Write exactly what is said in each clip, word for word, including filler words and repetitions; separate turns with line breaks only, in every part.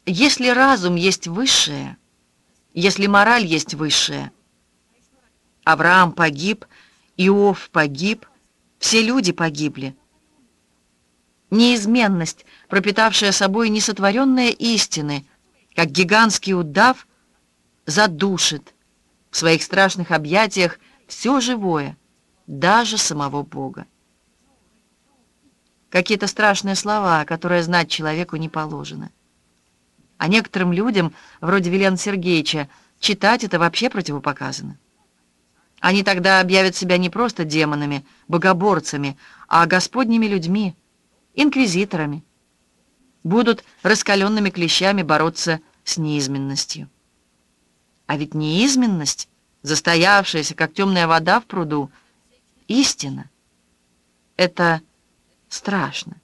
Если разум есть высшее, если мораль есть высшее, Авраам погиб, Иов погиб, все люди погибли. Неизменность, пропитавшая собой несотворенные истины, как гигантский удав, задушит в своих страшных объятиях все живое, даже самого Бога. Какие-то страшные слова, которые знать человеку не положено. А некоторым людям, вроде Велена Сергеевича, читать это вообще противопоказано. Они тогда объявят себя не просто демонами, богоборцами, а господними людьми, инквизиторами. Будут раскаленными клещами бороться с неизменностью. А ведь неизменность, застоявшаяся, как темная вода в пруду, истина. Это страшно.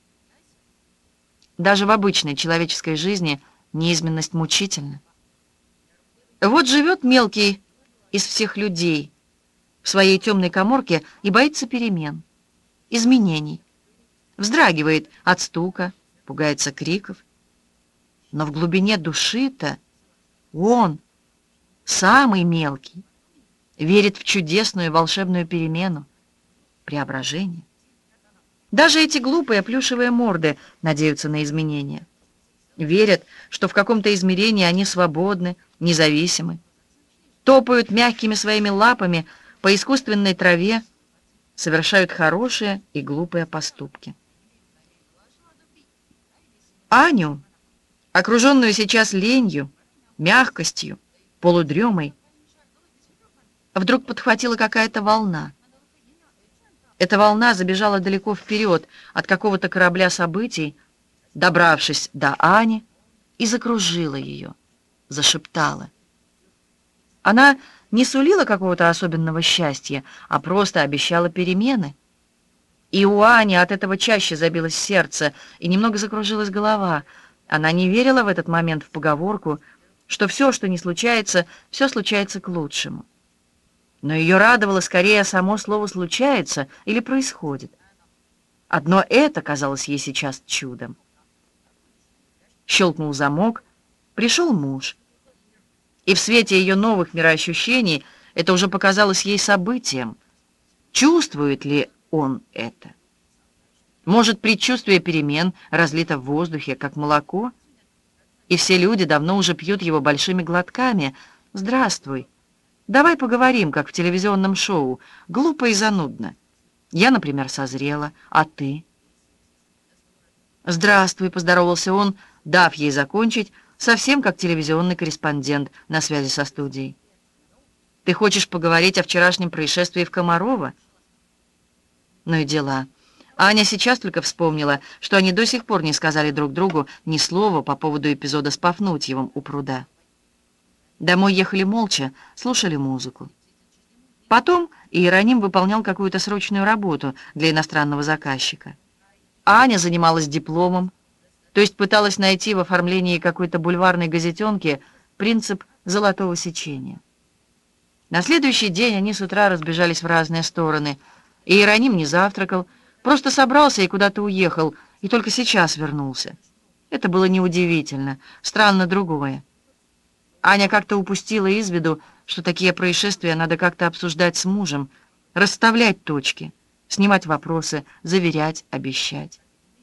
Даже в обычной человеческой жизни неизменность мучительна. Вот живет мелкий из всех людей в своей темной каморке и боится перемен, изменений, вздрагивает от стука, пугается криков. Но в глубине души-то он, самый мелкий, верит в чудесную волшебную перемену, преображение. Даже эти глупые плюшевые морды надеются на изменения. Верят, что в каком-то измерении они свободны, независимы. Топают мягкими своими лапами по искусственной траве, совершают хорошие и глупые поступки. Аню, окруженную сейчас ленью, мягкостью, полудремой, вдруг подхватила какая-то волна. Эта волна забежала далеко вперед от какого-то корабля событий, добравшись до Ани, и закружила ее, зашептала. Она не сулила какого-то особенного счастья, а просто обещала перемены. И у Ани от этого чаще забилось сердце и немного закружилась голова. Она не верила в этот момент в поговорку, что все, что не случается, все случается к лучшему. Но ее радовало скорее само слово «случается» или «происходит». Одно это казалось ей сейчас чудом. Щелкнул замок, пришел муж. И в свете ее новых мироощущений это уже показалось ей событием. Чувствует ли он это? Может, предчувствие перемен разлито в воздухе, как молоко? И все люди давно уже пьют его большими глотками. «Здравствуй. Давай поговорим, как в телевизионном шоу. Глупо и занудно. Я, например, созрела. А ты?» «Здравствуй», — поздоровался он, дав ей закончить, совсем как телевизионный корреспондент на связи со студией. «Ты хочешь поговорить о вчерашнем происшествии в Комарово?» Ну и дела. Аня сейчас только вспомнила, что они до сих пор не сказали друг другу ни слова по поводу эпизода с Пафнутьевым у пруда. Домой ехали молча, слушали музыку. Потом Иероним выполнял какую-то срочную работу для иностранного заказчика. Аня занималась дипломом, то есть пыталась найти в оформлении какой-то бульварной газетенки принцип золотого сечения. На следующий день они с утра разбежались в разные стороны. Иероним не завтракал, просто собрался и куда-то уехал, и только сейчас вернулся. Это было неудивительно, странно другое. Аня как-то упустила из виду, что такие происшествия надо как-то обсуждать с мужем, расставлять точки, снимать вопросы, заверять, обещать.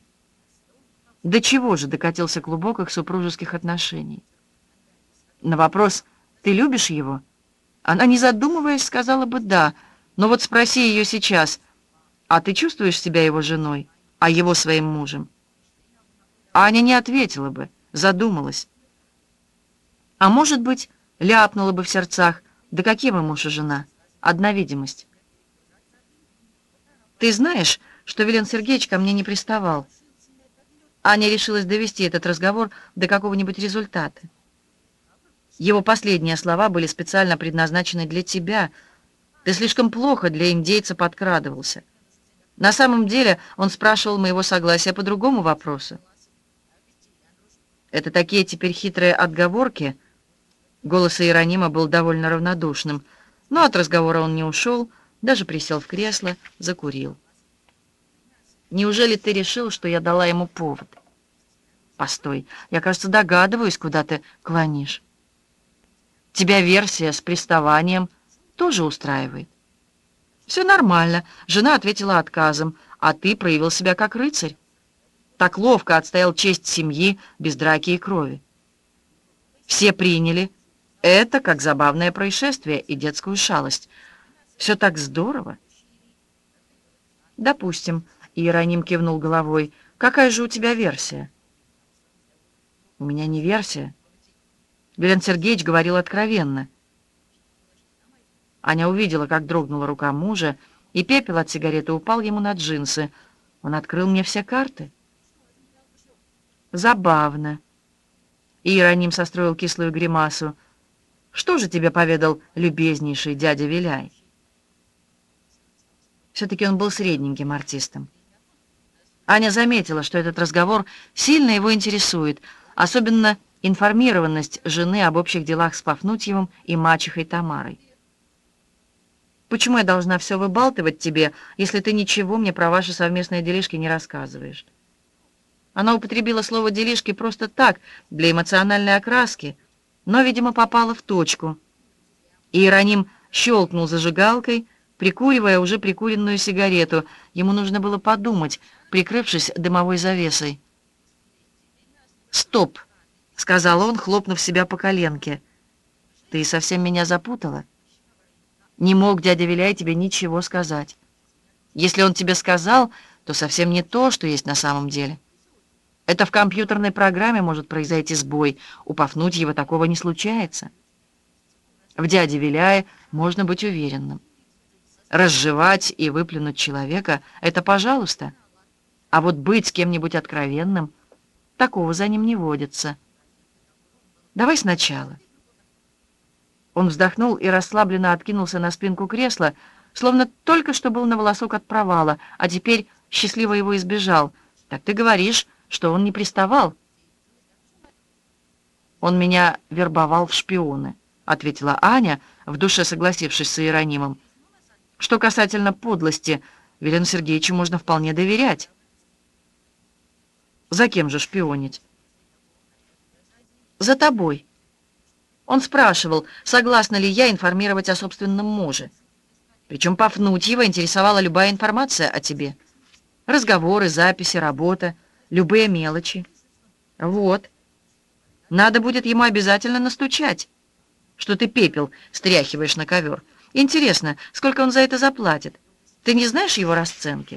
До чего же докатился клубок их супружеских отношений? На вопрос «Ты любишь его?» она, не задумываясь, сказала бы «да», но вот спроси ее сейчас «А ты чувствуешь себя его женой, а его своим мужем?» Аня не ответила бы, задумалась. А может быть, ляпнула бы в сердцах: «Да какие мы муж и жена? Одна видимость». «Ты знаешь, что Велен Сергеевич ко мне не приставал?» Аня решилась довести этот разговор до какого-нибудь результата. «Его последние слова были специально предназначены для тебя. Ты слишком плохо для индейца подкрадывался. На самом деле он спрашивал моего согласия по другому вопросу». «Это такие теперь хитрые отговорки?» Голос Иеронима был довольно равнодушным, но от разговора он не ушел, даже присел в кресло, закурил. «Неужели ты решил, что я дала ему повод?» Постой, я, кажется, догадываюсь, куда ты клонишь. Тебя версия с приставанием тоже устраивает. Все нормально, жена ответила отказом, а ты проявил себя как рыцарь. Так ловко отстоял честь семьи без драки и крови. Все приняли это как забавное происшествие и детскую шалость. Все так здорово. Допустим, Иероним кивнул головой. Какая же у тебя версия? У меня не версия. Велен Сергеевич говорил откровенно. Аня увидела, как дрогнула рука мужа, и пепел от сигареты упал ему на джинсы. Он открыл мне все карты. Забавно. Иероним состроил кислую гримасу. Что же тебе поведал любезнейший дядя Виляй? Все-таки он был средненьким артистом. Аня заметила, что этот разговор сильно его интересует, особенно информированность жены об общих делах с Пафнутьевым и мачехой Тамарой. «Почему я должна все выбалтывать тебе, если ты ничего мне про ваши совместные делишки не рассказываешь?» Она употребила слово «делишки» просто так, для эмоциональной окраски, но, видимо, попала в точку. Иероним щелкнул зажигалкой, прикуривая уже прикуренную сигарету. Ему нужно было подумать, прикрывшись дымовой завесой. «Стоп!» — сказал он, хлопнув себя по коленке. «Ты совсем меня запутала? Не мог дядя Виляй тебе ничего сказать. Если он тебе сказал, то совсем не то, что есть на самом деле. Это в компьютерной программе может произойти сбой. У Пафнутьева такого не случается. В дяде Виляе можно быть уверенным. Разжевать и выплюнуть человека — это пожалуйста. А вот быть с кем-нибудь откровенным — такого за ним не водится. Давай сначала». Он вздохнул и расслабленно откинулся на спинку кресла, словно только что был на волосок от провала, а теперь счастливо его избежал. «Так ты говоришь, что он не приставал?» «Он меня вербовал в шпионы», — ответила Аня, в душе согласившись с Иеронимом. «Что касательно подлости, Велену Сергеевичу можно вполне доверять». «За кем же шпионить?» «За тобой». Он спрашивал, согласна ли я информировать о собственном муже. Причем Пафнутьева интересовала любая информация о тебе. Разговоры, записи, работа, любые мелочи. Вот. Надо будет ему обязательно настучать, что ты пепел стряхиваешь на ковер. Интересно, сколько он за это заплатит? Ты не знаешь его расценки?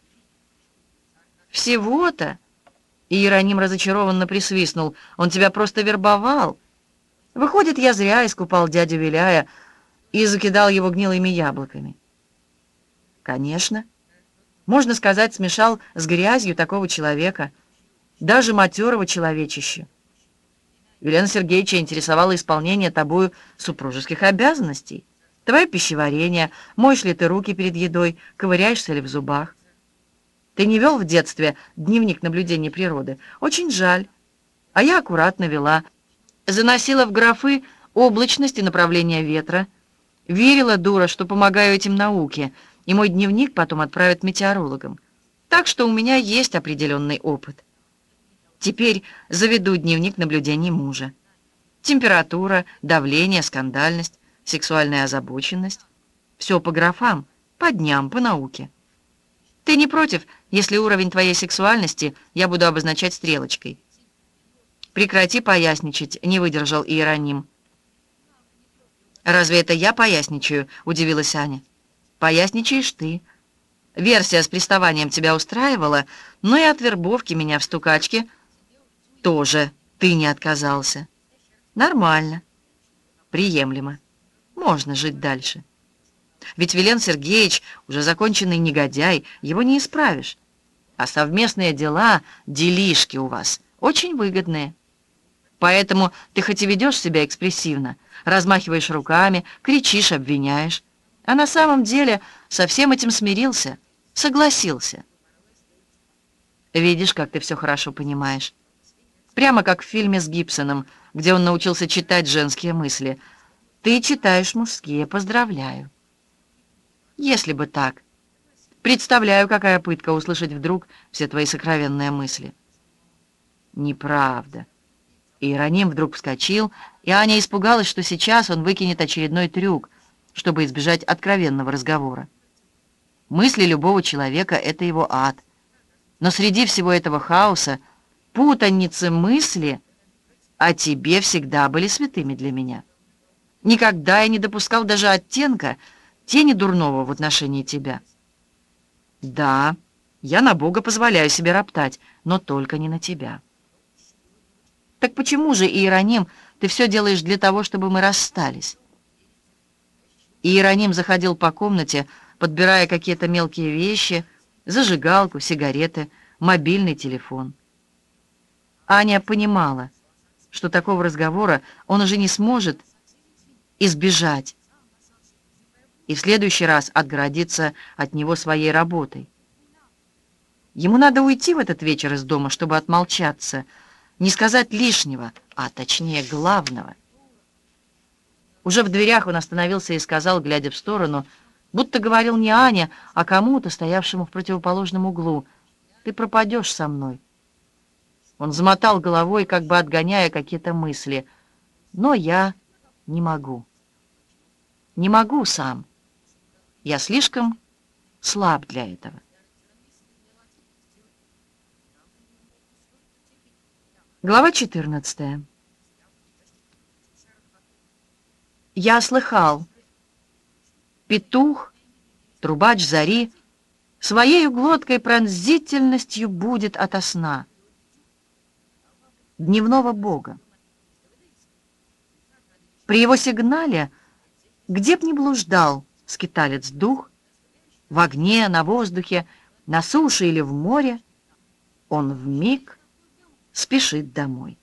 Всего-то? Иероним разочарованно присвистнул. Он тебя просто вербовал. Выходит, я зря искупал дядю Виляя и закидал его гнилыми яблоками. Конечно. Можно сказать, смешал с грязью такого человека, даже матерого человечища. Велена Сергеевича интересовало исполнение тобою супружеских обязанностей. Твое пищеварение, моешь ли ты руки перед едой, ковыряешься ли в зубах. Ты не вел в детстве дневник наблюдений природы? Очень жаль. А я аккуратно вела. Заносила в графы облачность и направление ветра. Верила, дура, что помогаю этим науке, и мой дневник потом отправят метеорологам. Так что у меня есть определенный опыт. Теперь заведу дневник наблюдений мужа. Температура, давление, скандальность, сексуальная озабоченность. Все по графам, по дням, по науке. Ты не против, если уровень твоей сексуальности я буду обозначать стрелочкой? «Прекрати поясничать», — не выдержал Иероним. «Разве это я поясничаю?» — удивилась Аня. «Поясничаешь ты. Версия с приставанием тебя устраивала, но и от вербовки меня в стукачке тоже ты не отказался. Нормально. Приемлемо. Можно жить дальше. Ведь Велен Сергеевич уже законченный негодяй, его не исправишь. А совместные дела, делишки у вас очень выгодные. Поэтому ты хоть и ведешь себя экспрессивно, размахиваешь руками, кричишь, обвиняешь, а на самом деле со всем этим смирился, согласился. Видишь, как ты все хорошо понимаешь. Прямо как в фильме с Гибсоном, где он научился читать женские мысли. Ты читаешь мужские, поздравляю. Если бы так. Представляю, какая пытка услышать вдруг все твои сокровенные мысли. Неправда. Иероним вдруг вскочил, и Аня испугалась, что сейчас он выкинет очередной трюк, чтобы избежать откровенного разговора. Мысли любого человека — это его ад. Но среди всего этого хаоса, путаницы мысли о тебе всегда были святыми для меня. Никогда я не допускал даже оттенка тени дурного в отношении тебя. Да, я на Бога позволяю себе роптать, но только не на тебя. Так почему же, Иероним, ты все делаешь для того, чтобы мы расстались? Иероним заходил по комнате, подбирая какие-то мелкие вещи, зажигалку, сигареты, мобильный телефон. Аня понимала, что такого разговора он уже не сможет избежать и в следующий раз отгородиться от него своей работой. Ему надо уйти в этот вечер из дома, чтобы отмолчаться, не сказать лишнего, а точнее главного. Уже в дверях он остановился и сказал, глядя в сторону, будто говорил не Ане, а кому-то, стоявшему в противоположном углу: «Ты пропадешь со мной». Он замотал головой, как бы отгоняя какие-то мысли. «Но я не могу. Не могу сам. Я слишком слаб для этого». Глава четырнадцатая. Я слыхал. Петух, трубач зари, своею глоткой пронзительностью будет ото сна дневного бога. При его сигнале, где б ни блуждал скиталец дух, в огне, на воздухе, на суше или в море, он вмиг спешит домой.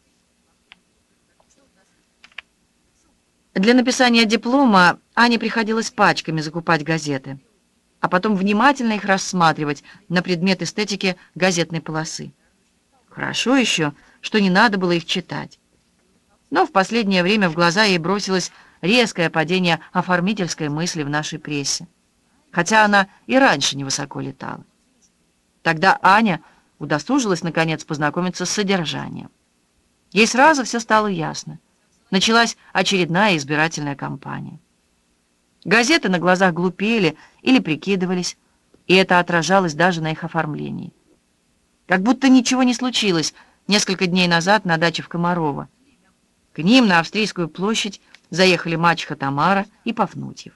Для написания диплома Ане приходилось пачками закупать газеты, а потом внимательно их рассматривать на предмет эстетики газетной полосы. Хорошо еще, что не надо было их читать. Но в последнее время в глаза ей бросилось резкое падение оформительской мысли в нашей прессе, хотя она и раньше невысоко летала. Тогда Аня удосужилась, наконец, познакомиться с содержанием. Ей сразу все стало ясно. Началась очередная избирательная кампания. Газеты на глазах глупели или прикидывались, и это отражалось даже на их оформлении. Как будто ничего не случилось несколько дней назад на даче в Комарово. К ним на Австрийскую площадь заехали мачеха Тамара и Пафнутьев.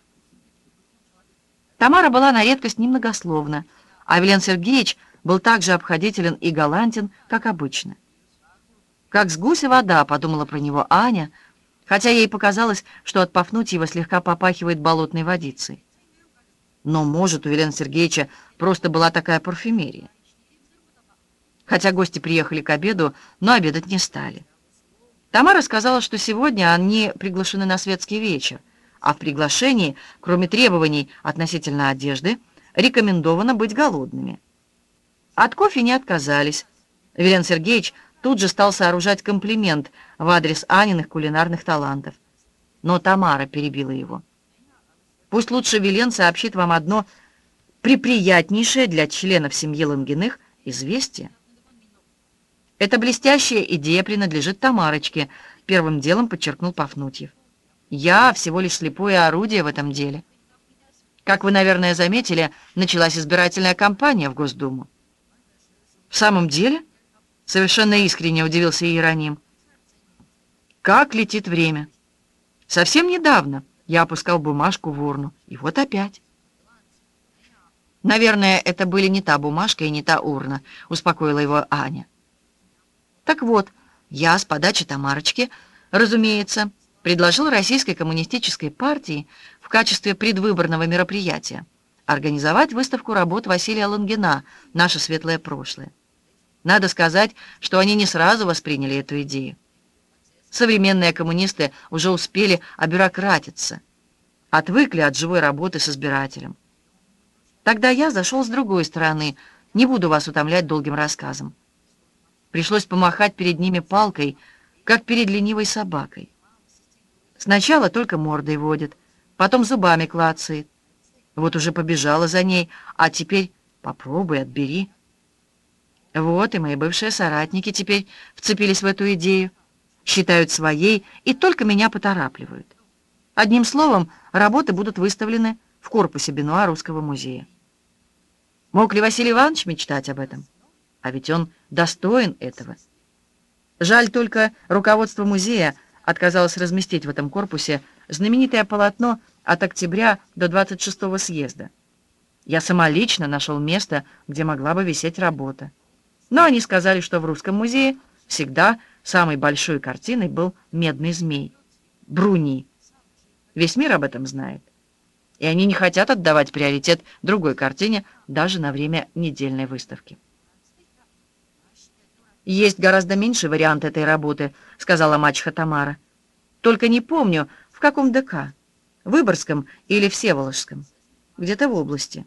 Тамара была на редкость немногословна, а Велен Сергеевич был так же обходителен и галантен, как обычно. «Как с гуся вода», — подумала про него Аня, хотя ей показалось, что от Пафнутьева слегка попахивает болотной водицей. Но, может, у Велена Сергеевича просто была такая парфюмерия. Хотя гости приехали к обеду, но обедать не стали. Тамара сказала, что сегодня они приглашены на светский вечер, а в приглашении, кроме требований относительно одежды, рекомендовано быть голодными. От кофе не отказались. Велен Сергеевич тут же стал сооружать комплимент в адрес Аниных кулинарных талантов. Но Тамара перебила его. «Пусть лучше Велен сообщит вам одно приприятнейшее для членов семьи Лангиных известие». «Эта блестящая идея принадлежит Тамарочке», — первым делом подчеркнул Пафнутьев. «Я всего лишь слепое орудие в этом деле. Как вы, наверное, заметили, началась избирательная кампания в Госдуму». «В самом деле?» — совершенно искренне удивился Иероним. «Как летит время! Совсем недавно я опускал бумажку в урну, и вот опять». «Наверное, это были не та бумажка и не та урна», — успокоила его Аня. «Так вот, я с подачи Тамарочки, разумеется, предложил Российской коммунистической партии в качестве предвыборного мероприятия организовать выставку работ Василия Лангина «Наше светлое прошлое». Надо сказать, что они не сразу восприняли эту идею. Современные коммунисты уже успели обюрократиться, отвыкли от живой работы с избирателем. Тогда я зашел с другой стороны, не буду вас утомлять долгим рассказом. Пришлось помахать перед ними палкой, как перед ленивой собакой. Сначала только мордой водит, потом зубами клацает. Вот уже побежала за ней, а теперь попробуй, отбери. Вот и мои бывшие соратники теперь вцепились в эту идею, считают своей и только меня поторапливают. Одним словом, работы будут выставлены в корпусе Бенуа Русского музея. Мог ли Василий Иванович мечтать об этом? А ведь он достоин этого. Жаль только, руководство музея отказалось разместить в этом корпусе знаменитое полотно от октября до двадцать шестого съезда. Я сама лично нашел место, где могла бы висеть работа. Но они сказали, что в Русском музее всегда самой большой картиной был «Медный змей» Бруни. Весь мир об этом знает. И они не хотят отдавать приоритет другой картине даже на время недельной выставки. «Есть гораздо меньший вариант этой работы», — сказала мачеха Тамара. «Только не помню, в каком ДК, Выборгском или Всеволожском, где-то в области».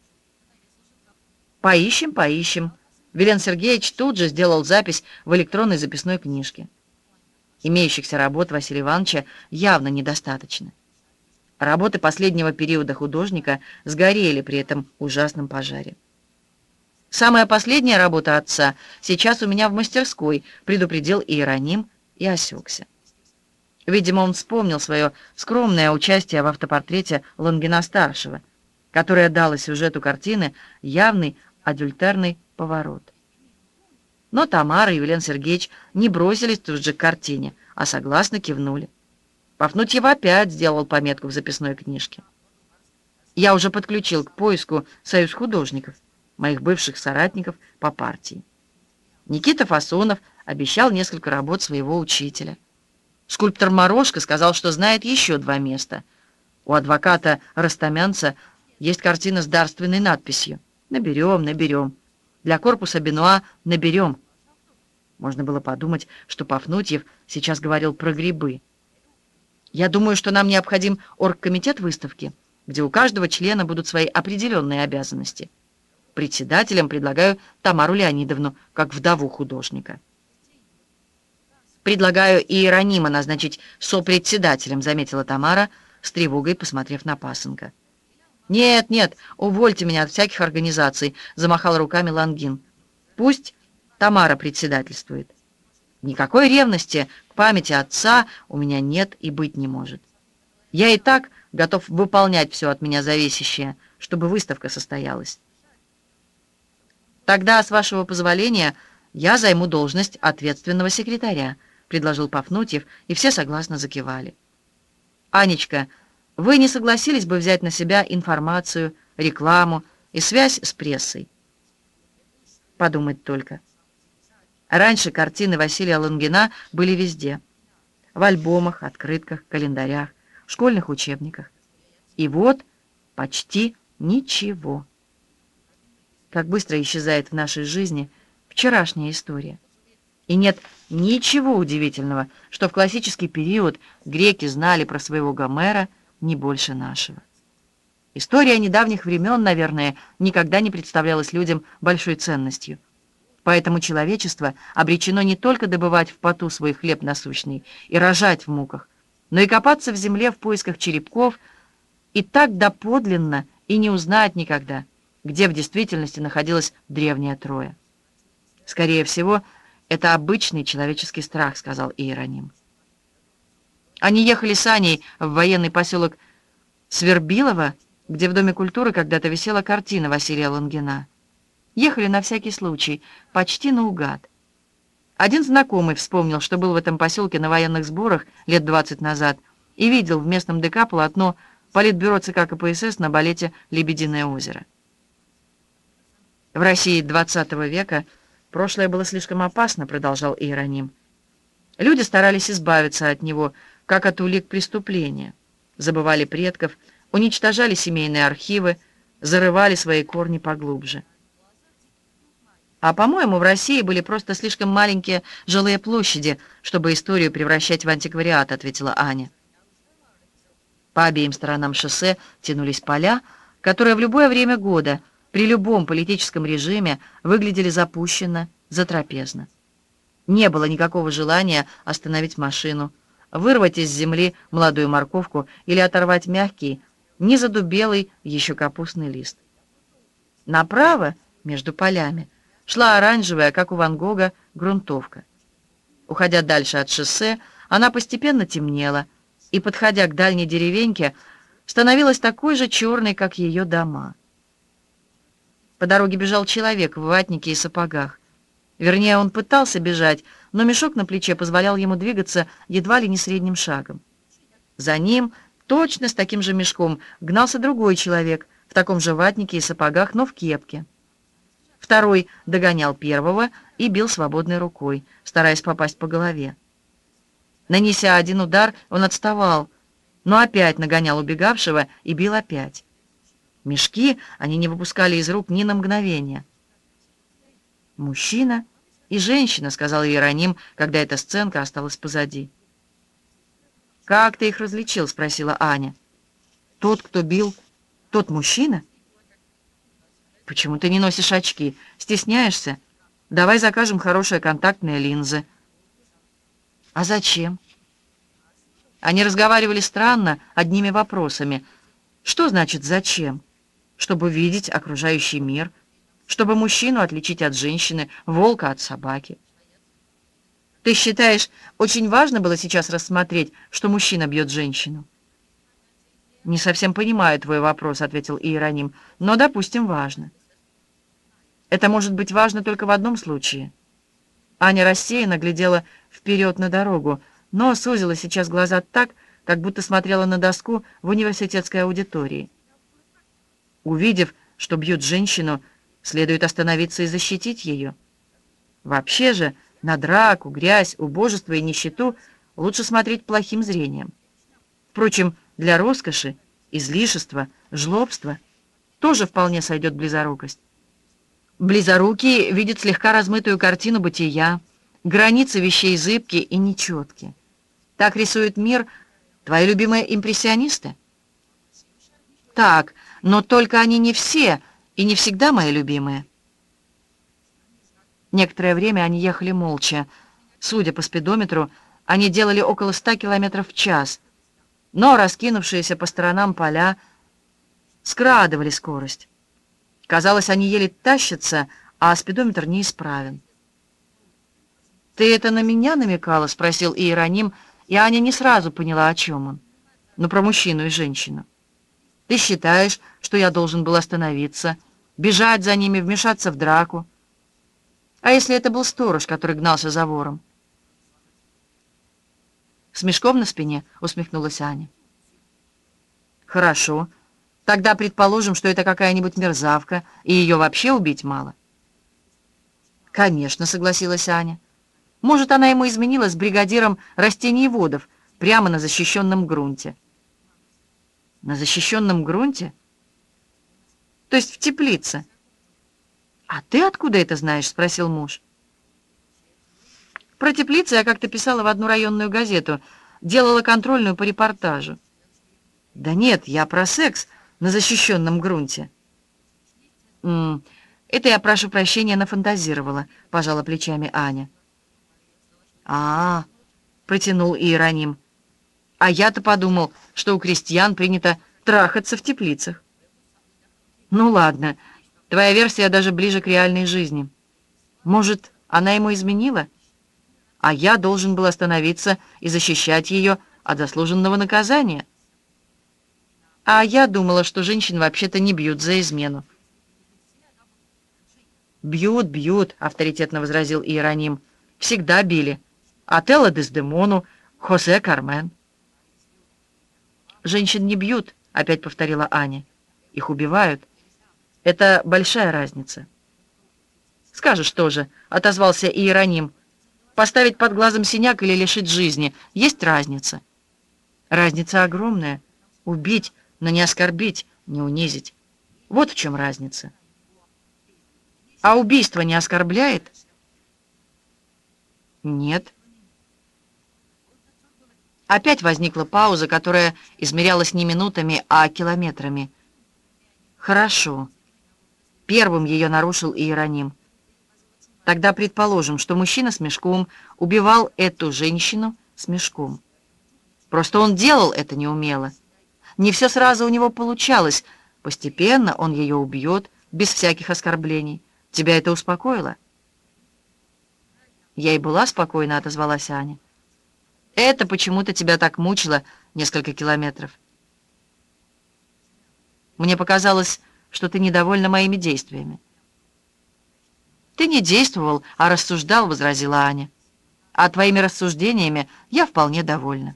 «Поищем, поищем». Вилен Сергеевич тут же сделал запись в электронной записной книжке. Имеющихся работ Василия Ивановича явно недостаточно. Работы последнего периода художника сгорели при этом ужасном пожаре. «Самая последняя работа отца сейчас у меня в мастерской», предупредил Иероним и осекся. Видимо, он вспомнил свое скромное участие в автопортрете Лонгина-старшего, которое дало сюжету картины явный адюльтерный поворот. Но Тамара и Вилен Сергеевич не бросились тут же к картине, а согласно кивнули. Пафнутьев опять сделал пометку в записной книжке. Я уже подключил к поиску союз художников, моих бывших соратников по партии. Никита Фасонов обещал несколько работ своего учителя. Скульптор Морошко сказал, что знает еще два места. У адвоката Ростомянца есть картина с дарственной надписью. Наберем, наберем. Для корпуса Бенуа наберем. Можно было подумать, что Пафнутьев сейчас говорил про грибы. Я думаю, что нам необходим оргкомитет выставки, где у каждого члена будут свои определенные обязанности. Председателем предлагаю Тамару Леонидовну, как вдову художника. Предлагаю и Иеронима назначить сопредседателем, заметила Тамара, с тревогой посмотрев на пасынка. «Нет, нет, увольте меня от всяких организаций», — замахал руками Лангин. «Пусть Тамара председательствует. Никакой ревности к памяти отца у меня нет и быть не может. Я и так готов выполнять все от меня зависящее, чтобы выставка состоялась. Тогда, с вашего позволения, я займу должность ответственного секретаря», — предложил Пафнутьев, и все согласно закивали. «Анечка, вы не согласились бы взять на себя информацию, рекламу и связь с прессой?» Подумать только. Раньше картины Василия Лонгина были везде. В альбомах, открытках, календарях, школьных учебниках. И вот почти ничего. Как быстро исчезает в нашей жизни вчерашняя история. И нет ничего удивительного, что в классический период греки знали про своего Гомера не больше нашего. История недавних времен, наверное, никогда не представлялась людям большой ценностью. Поэтому человечество обречено не только добывать в поту свой хлеб насущный и рожать в муках, но и копаться в земле в поисках черепков, и так доподлинно и не узнать никогда, где в действительности находилась древняя Троя. «Скорее всего, это обычный человеческий страх», — сказал Иероним. Они ехали с Аней в военный поселок Свербилово, где в Доме культуры когда-то висела картина Василия Лонгина. Ехали на всякий случай, почти наугад. Один знакомый вспомнил, что был в этом поселке на военных сборах лет двадцать назад и видел в местном ДК полотно Политбюро ЦК КПСС на балете «Лебединое озеро». В России двадцатого века прошлое было слишком опасно, продолжал Иероним. Люди старались избавиться от него, как от улик преступления. Забывали предков, уничтожали семейные архивы, зарывали свои корни поглубже. А, по-моему, в России были просто слишком маленькие жилые площади, чтобы историю превращать в антиквариат, ответила Аня. По обеим сторонам шоссе тянулись поля, которые в любое время года, при любом политическом режиме, выглядели запущенно, затрапезно. Не было никакого желания остановить машину, вырвать из земли молодую морковку или оторвать мягкий, не задубелый еще капустный лист. Направо, между полями, шла оранжевая, как у Ван Гога, грунтовка. Уходя дальше от шоссе, она постепенно темнела и, подходя к дальней деревеньке, становилась такой же черной, как ее дома. По дороге бежал человек в ватнике и сапогах. Вернее, он пытался бежать, но мешок на плече позволял ему двигаться едва ли не средним шагом. За ним, точно с таким же мешком, гнался другой человек в таком же ватнике и сапогах, но в кепке. Второй догонял первого и бил свободной рукой, стараясь попасть по голове. Нанеся один удар, он отставал, но опять нагонял убегавшего и бил опять. Мешки они не выпускали из рук ни на мгновение. «Мужчина и женщина», — сказал Иероним, когда эта сценка осталась позади. «Как ты их различил?» — спросила Аня. «Тот, кто бил, тот мужчина?» «Почему ты не носишь очки? Стесняешься? Давай закажем хорошие контактные линзы». «А зачем?» Они разговаривали странно, одними вопросами. Что значит «зачем»? Чтобы видеть окружающий мир, чтобы мужчину отличить от женщины, волка от собаки. Ты считаешь, очень важно было сейчас рассмотреть, что мужчина бьет женщину? «Не совсем понимаю твой вопрос», — ответил Иероним, — «но, допустим, важно». «Это может быть важно только в одном случае». Аня рассеянно глядела вперед на дорогу, но сузила сейчас глаза так, как будто смотрела на доску в университетской аудитории. Увидев, что бьют женщину, следует остановиться и защитить ее. Вообще же на драку, грязь, убожество и нищету лучше смотреть плохим зрением. Впрочем, для роскоши, излишества, жлобства тоже вполне сойдет близорукость. Близорукий видит слегка размытую картину бытия, границы вещей зыбкие и нечеткие. Так рисует мир твои любимые импрессионисты? Так, но только они не все и не всегда мои любимые. Некоторое время они ехали молча. Судя по спидометру, они делали около ста километров в час, но раскинувшиеся по сторонам поля скрадывали скорость. Казалось, они еле тащатся, а спидометр неисправен. «Ты это на меня намекала?» — спросил Иероним, и Аня не сразу поняла, о чем он. «Ну, про мужчину и женщину. Ты считаешь, что я должен был остановиться, бежать за ними, вмешаться в драку? А если это был сторож, который гнался за вором?» «С мешком на спине?» — усмехнулась Аня. «Хорошо. Тогда предположим, что это какая-нибудь мерзавка, и ее вообще убить мало». «Конечно», — согласилась Аня. «Может, она ему изменила с бригадиром растениеводов прямо на защищенном грунте». «На защищенном грунте? То есть в теплице?» «А ты откуда это знаешь?» — спросил муж. «Про теплицу я как-то писала в одну районную газету, делала контрольную по репортажу». «Да нет, я про секс на защищенном грунте». «М-м, это я, прошу прощения, нафантазировала», — пожала плечами Аня. «А-а-а», — протянул Иероним. «А я-то подумал, что у крестьян принято трахаться в теплицах». «Ну ладно, твоя версия даже ближе к реальной жизни. Может, она ему изменила? А я должен был остановиться и защищать ее от заслуженного наказания. А я думала, что женщин вообще-то не бьют за измену». «Бьют, бьют», — авторитетно возразил Иероним. «Всегда били. Отелло Дездемону, Хосе Кармен». «Женщин не бьют», — опять повторила Аня. «Их убивают. Это большая разница». «Скажешь тоже», — отозвался Иероним. «Поставить под глазом синяк или лишить жизни — есть разница». «Разница огромная. Убить, но не оскорбить, не унизить. Вот в чем разница». «А убийство не оскорбляет?» «Нет». Опять возникла пауза, которая измерялась не минутами, а километрами. «Хорошо». Первым ее нарушил Иероним. «Тогда предположим, что мужчина с мешком убивал эту женщину с мешком. Просто он делал это неумело. Не все сразу у него получалось. Постепенно он ее убьет, без всяких оскорблений. Тебя это успокоило?» «Я и была спокойна», — отозвалась Аня. «Это почему-то тебя так мучило несколько километров. Мне показалось, что ты недовольна моими действиями». «Ты не действовал, а рассуждал», — возразила Аня. «А твоими рассуждениями я вполне довольна».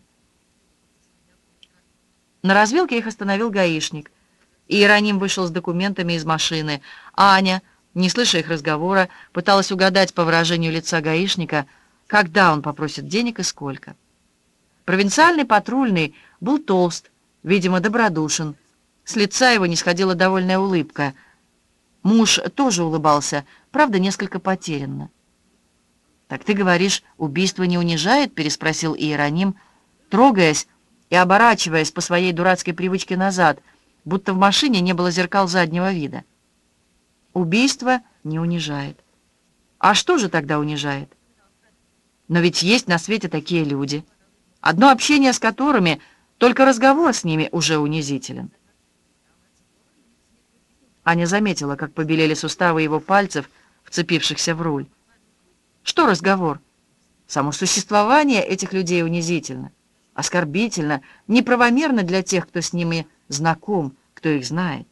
На развилке их остановил гаишник. Иероним вышел с документами из машины. Аня, не слыша их разговора, пыталась угадать по выражению лица гаишника, когда он попросит денег и сколько. Провинциальный патрульный был толст, видимо, добродушен. С лица его не сходила довольная улыбка. Муж тоже улыбался, правда, несколько потерянно. «Так ты говоришь, убийство не унижает?» — переспросил Иероним, трогаясь и оборачиваясь по своей дурацкой привычке назад, будто в машине не было зеркал заднего вида. «Убийство не унижает. А что же тогда унижает? Но ведь есть на свете такие люди, одно общение с которыми, только разговор с ними уже унизителен». Аня заметила, как побелели суставы его пальцев, вцепившихся в руль. Что разговор? Само существование этих людей унизительно, оскорбительно, неправомерно для тех, кто с ними знаком, кто их знает.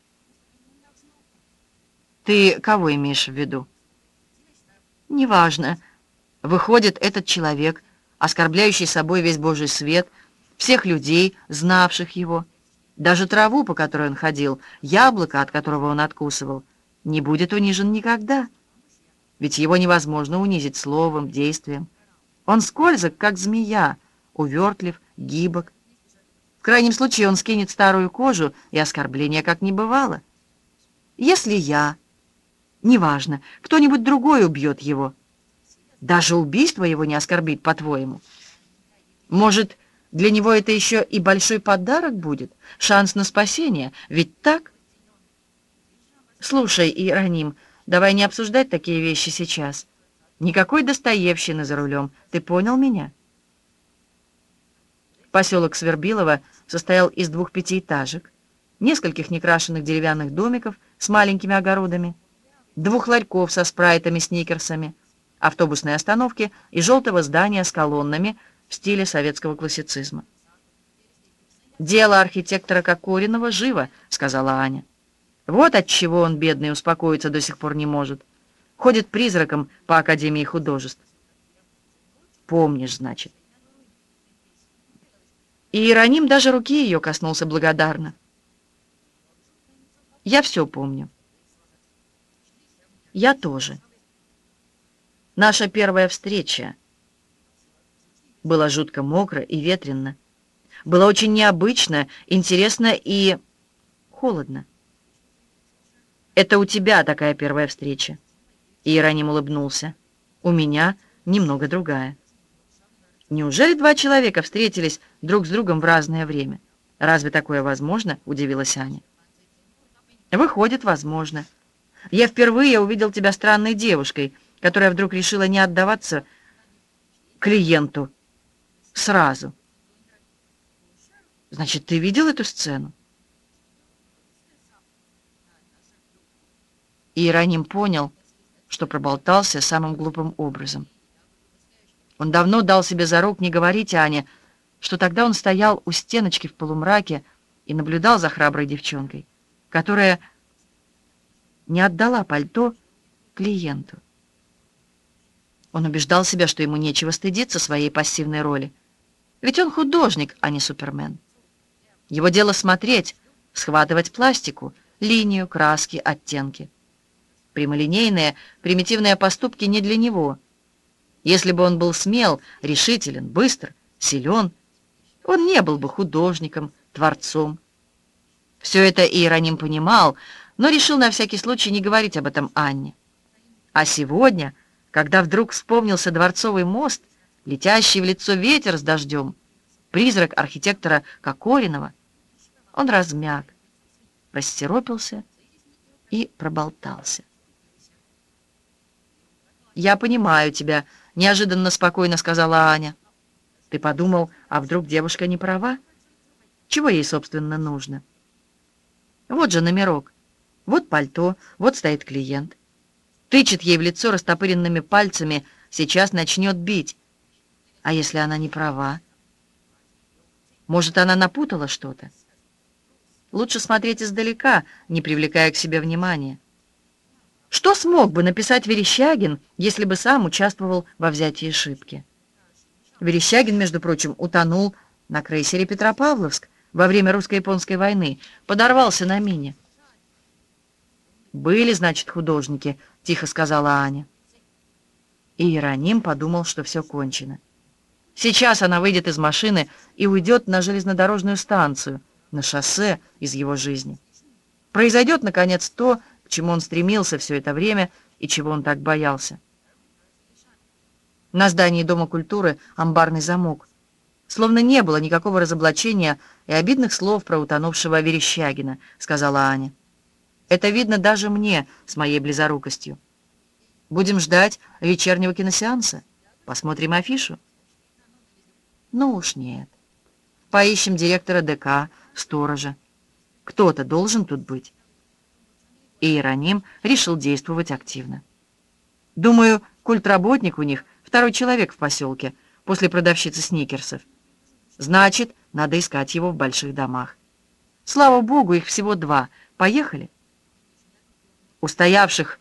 Ты кого имеешь в виду? Неважно. Выходит, этот человек, оскорбляющий собой весь Божий свет, всех людей, знавших его, даже траву, по которой он ходил, яблоко, от которого он откусывал, не будет унижен никогда. Ведь его невозможно унизить словом, действием. Он скользок, как змея, увертлив, гибок. В крайнем случае он скинет старую кожу, и оскорбления как не бывало. Если я, неважно, кто-нибудь другой убьет его, даже убийство его не оскорбит, по-твоему? Может, для него это еще и большой подарок будет, шанс на спасение, ведь так? Слушай, Иероним, давай не обсуждать такие вещи сейчас. Никакой Достоевщины за рулем, ты понял меня? Поселок Свербилово состоял из двух пятиэтажек, нескольких некрашенных деревянных домиков с маленькими огородами, двух ларьков со спрайтами, сникерсами, автобусной остановки и желтого здания с колоннами в стиле советского классицизма. «Дело архитектора Кокоринова живо», — сказала Аня. «Вот отчего он, бедный, успокоиться до сих пор не может. Ходит призраком по Академии художеств». «Помнишь, значит». И Иероним даже руки ее коснулся благодарно. «Я все помню». «Я тоже». Наша первая встреча. Было жутко мокро и ветрено. Было очень необычно, интересно и холодно. «Это у тебя такая первая встреча». Иероним улыбнулся. «У меня немного другая». «Неужели два человека встретились друг с другом в разное время? Разве такое возможно?» — удивилась Аня. «Выходит, возможно. Я впервые увидел тебя странной девушкой, которая вдруг решила не отдаваться клиенту сразу». «Значит, ты видел эту сцену?» Иероним понял, что проболтался самым глупым образом. Он давно дал себе зарок не говорить Ане, что тогда он стоял у стеночки в полумраке и наблюдал за храброй девчонкой, которая не отдала пальто клиенту. Он убеждал себя, что ему нечего стыдиться своей пассивной роли. Ведь он художник, а не супермен. Его дело смотреть, схватывать пластику, линию, краски, оттенки. Прямолинейные, примитивные поступки не для него. Если бы он был смел, решителен, быстр, силен, он не был бы художником, творцом. Все это Иероним понимал, но решил на всякий случай не говорить об этом Анне. А сегодня, когда вдруг вспомнился Дворцовый мост, летящий в лицо ветер с дождем, призрак архитектора Кокоринова, он размяк, рассиропился и проболтался. «Я понимаю тебя», — неожиданно спокойно сказала Аня. «Ты подумал, а вдруг девушка не права? Чего ей, собственно, нужно? Вот же номерок, вот пальто, вот стоит клиент. Тычет ей в лицо растопыренными пальцами, сейчас начнет бить. А если она не права? Может, она напутала что-то? Лучше смотреть издалека, не привлекая к себе внимания. Что смог бы написать Верещагин, если бы сам участвовал во взятии Шипки? Верещагин, между прочим, утонул на крейсере «Петропавловск» во время русско-японской войны, подорвался на мине. «Были, значит, художники», — тихо сказала Аня. И Иероним подумал, что все кончено. Сейчас она выйдет из машины и уйдет на железнодорожную станцию, на шоссе из его жизни. Произойдет, наконец, то, к чему он стремился все это время и чего он так боялся. На здании Дома культуры амбарный замок. Словно не было никакого разоблачения и обидных слов про утонувшего Верещагина, сказала Аня. Это видно даже мне с моей близорукостью. Будем ждать вечернего киносеанса. Посмотрим афишу. Ну уж нет. Поищем директора ДК, сторожа. Кто-то должен тут быть. И Иероним решил действовать активно. Думаю, культработник у них второй человек в поселке, после продавщицы сникерсов. Значит, надо искать его в больших домах. Слава богу, их всего два. Поехали. Устоявших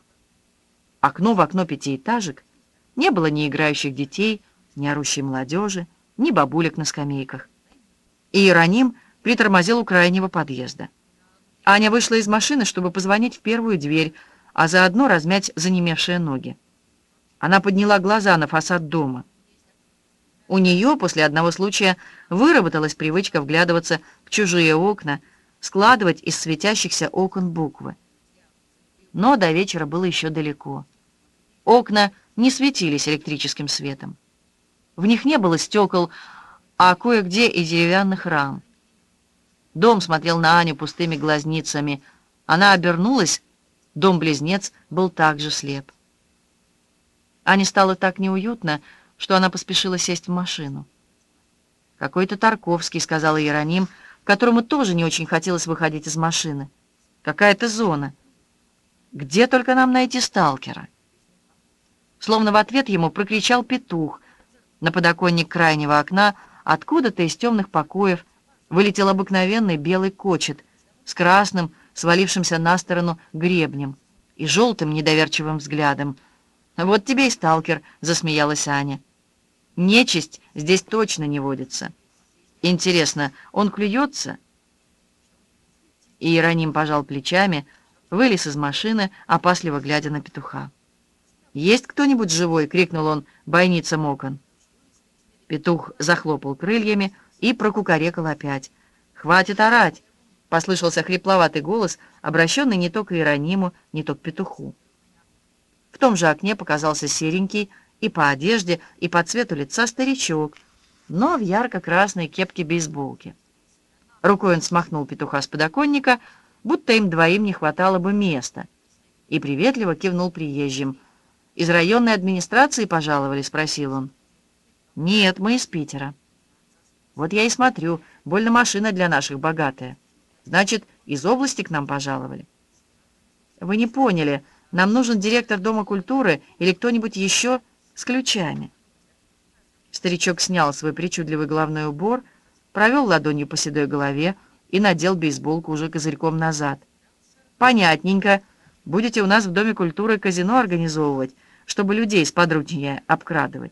окно в окно пятиэтажек не было ни играющих детей, ни орущей молодежи, ни бабулек на скамейках. И Иероним притормозил у крайнего подъезда. Аня вышла из машины, чтобы позвонить в первую дверь, а заодно размять занемевшие ноги. Она подняла глаза на фасад дома. У нее после одного случая выработалась привычка вглядываться в чужие окна, складывать из светящихся окон буквы. Но до вечера было еще далеко. Окна не светились электрическим светом. В них не было стекол, а кое-где и деревянных рам. Дом смотрел на Аню пустыми глазницами. Она обернулась, дом-близнец был также слеп. Ане стало так неуютно, что она поспешила сесть в машину. «Какой-то Тарковский», — сказал Иероним, которому тоже не очень хотелось выходить из машины. «Какая-то зона. Где только нам найти сталкера?» Словно в ответ ему прокричал петух. На подоконник крайнего окна откуда-то из темных покоев вылетел обыкновенный белый кочет с красным, свалившимся на сторону гребнем и желтым недоверчивым взглядом. «Вот тебе и сталкер», — засмеялась Аня. «Нечисть здесь точно не водится. Интересно, он клюется?» И Иероним пожал плечами, вылез из машины, опасливо глядя на петуха. «Есть кто-нибудь живой?» — крикнул он бойницам окон. Петух захлопал крыльями и прокукарекал опять. «Хватит орать!» — послышался хрипловатый голос, обращенный не то к Иерониму, не то к петуху. В том же окне показался серенький и по одежде, и по цвету лица старичок, но в ярко-красной кепке-бейсболке. Рукой он смахнул петуха с подоконника, будто им двоим не хватало бы места, и приветливо кивнул приезжим. «Из районной администрации пожаловали?» — спросил он. «Нет, мы из Питера». «Вот я и смотрю, больно машина для наших богатая. Значит, из области к нам пожаловали». «Вы не поняли, нам нужен директор Дома культуры или кто-нибудь еще с ключами». Старичок снял свой причудливый головной убор, провел ладонью по седой голове и надел бейсболку уже козырьком назад. «Понятненько. Будете у нас в Доме культуры казино организовывать, чтобы людей с подручнее обкрадывать».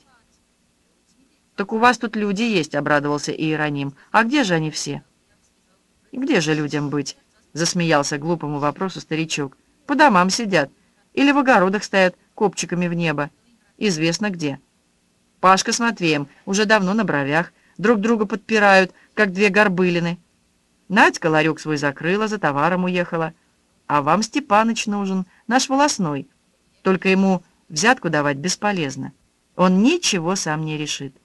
«Так у вас тут люди есть», — обрадовался Иероним. «А где же они все?» «Где же людям быть?» — засмеялся глупому вопросу старичок. «По домам сидят. Или в огородах стоят копчиками в небо. Известно где. Пашка с Матвеем уже давно на бровях, друг друга подпирают, как две горбылины. Надька ларек свой закрыла, за товаром уехала. А вам Степаныч нужен, наш волосной. Только ему взятку давать бесполезно. Он ничего сам не решит.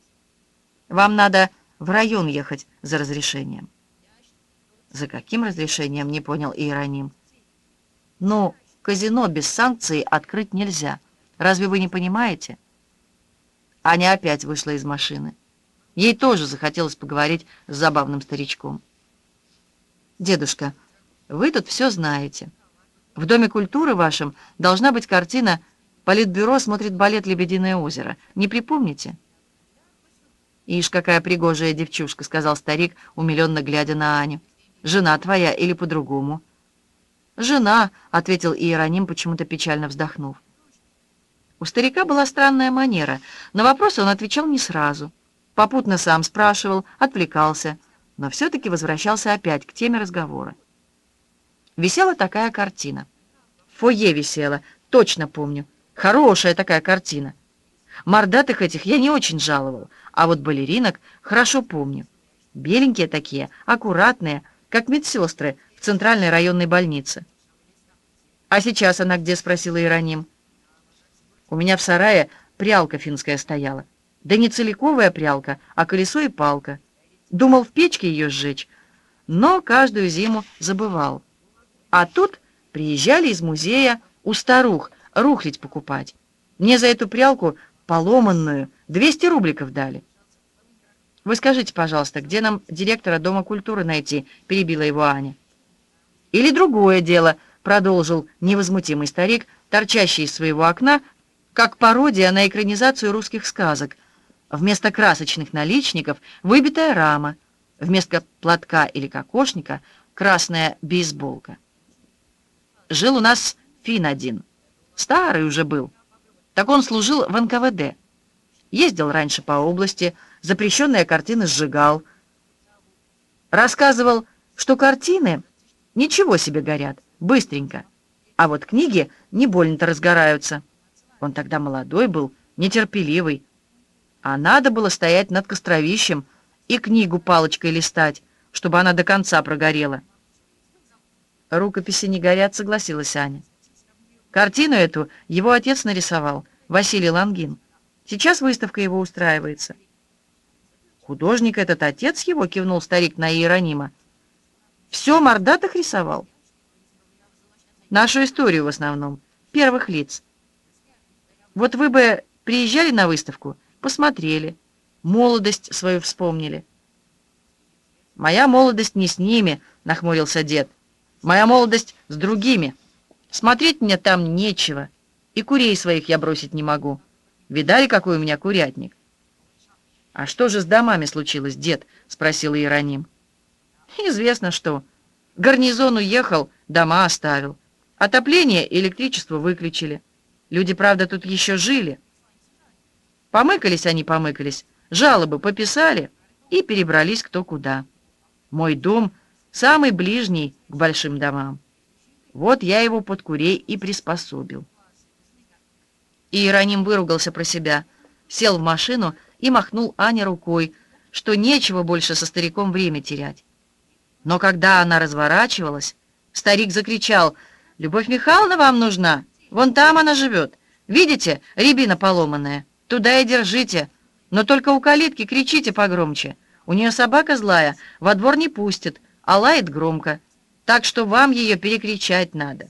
Вам надо в район ехать за разрешением». «За каким разрешением?» — не понял Иероним. «Ну, казино без санкций открыть нельзя. Разве вы не понимаете?» Аня опять вышла из машины. Ей тоже захотелось поговорить с забавным старичком. «Дедушка, вы тут все знаете. В Доме культуры вашем должна быть картина «Политбюро смотрит балет «Лебединое озеро». Не припомните?» «Ишь, какая пригожая девчушка», — сказал старик, умиленно глядя на Аню. «Жена твоя или по-другому?» «Жена», — ответил Иероним, почему-то печально вздохнув. У старика была странная манера. На вопросы он отвечал не сразу. Попутно сам спрашивал, отвлекался, но все-таки возвращался опять к теме разговора. Висела такая картина. В фойе висела, точно помню. Хорошая такая картина. Мордатых этих я не очень жаловал, а вот балеринок хорошо помню. Беленькие такие, аккуратные, как медсестры в центральной районной больнице. «А сейчас она где?» — спросила Иероним. «У меня в сарае прялка финская стояла. Да не целиковая прялка, а колесо и палка. Думал в печке ее сжечь, но каждую зиму забывал. А тут приезжали из музея у старух рухлядь покупать. Мне за эту прялку поломанную двести рубликов дали». «Вы скажите, пожалуйста, где нам директора Дома культуры найти?» — перебила его Аня. «Или другое дело», — продолжил невозмутимый старик, торчащий из своего окна, как пародия на экранизацию русских сказок. Вместо красочных наличников выбитая рама, вместо платка или кокошника красная бейсболка. Жил у нас фин один, старый уже был. Так он служил в эн ка вэ дэ. Ездил раньше по области, запрещенные картины сжигал. Рассказывал, что картины ничего себе горят, быстренько, а вот книги не больно-то разгораются. Он тогда молодой был, нетерпеливый, а надо было стоять над костровищем и книгу палочкой листать, чтобы она до конца прогорела. «Рукописи не горят», — согласилась Аня. «Картину эту его отец нарисовал, Василий Лангин. Сейчас выставка его устраивается». «Художник этот отец его?» — кивнул старик на Иеронима. «Все мордатых рисовал?» «Нашу историю в основном, первых лиц. Вот вы бы приезжали на выставку, посмотрели, молодость свою вспомнили». «Моя молодость не с ними», — нахмурился дед. «Моя молодость с другими. Смотреть мне там нечего, и курей своих я бросить не могу. Видали, какой у меня курятник?» «А что же с домами случилось, дед?» — спросил Иероним. «Известно что. Гарнизон уехал, дома оставил. Отопление и электричество выключили. Люди, правда, тут еще жили. Помыкались они, помыкались, жалобы пописали и перебрались кто куда. Мой дом самый ближний к большим домам. Вот я его под курей и приспособил». Иероним выругался про себя, сел в машину и махнул Ане рукой, что нечего больше со стариком время терять. Но когда она разворачивалась, старик закричал: «Любовь Михайловна вам нужна? Вон там она живет. Видите, рябина поломанная? Туда и держите. Но только у калитки кричите погромче. У нее собака злая, во двор не пустит, а лает громко. Так что вам ее перекричать надо».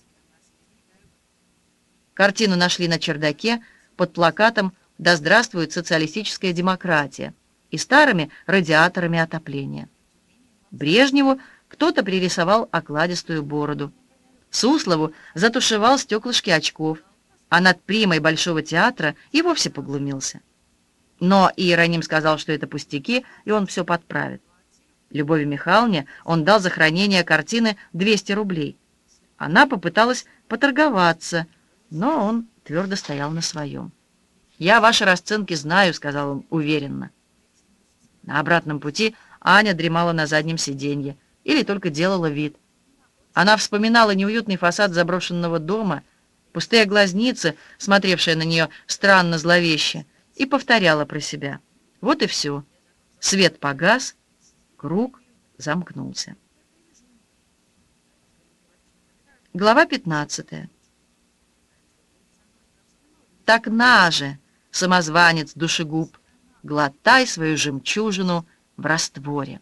Картину нашли на чердаке под плакатом «Да здравствует социалистическая демократия» и старыми радиаторами отопления. Брежневу кто-то пририсовал окладистую бороду. Суслову затушевал стеклышки очков, а над примой Большого театра и вовсе поглумился. Но Иероним сказал, что это пустяки, и он все подправит. Любови Михайловне он дал за хранение картины двести рублей. Она попыталась поторговаться, но он твердо стоял на своем. «Я ваши расценки знаю», — сказал он уверенно. На обратном пути Аня дремала на заднем сиденье или только делала вид. Она вспоминала неуютный фасад заброшенного дома, пустые глазницы, смотревшие на нее странно зловеще, и повторяла про себя. Вот и все. Свет погас, круг замкнулся. Глава пятнадцатая. «Так на же, самозванец душегуб, глотай свою жемчужину в растворе».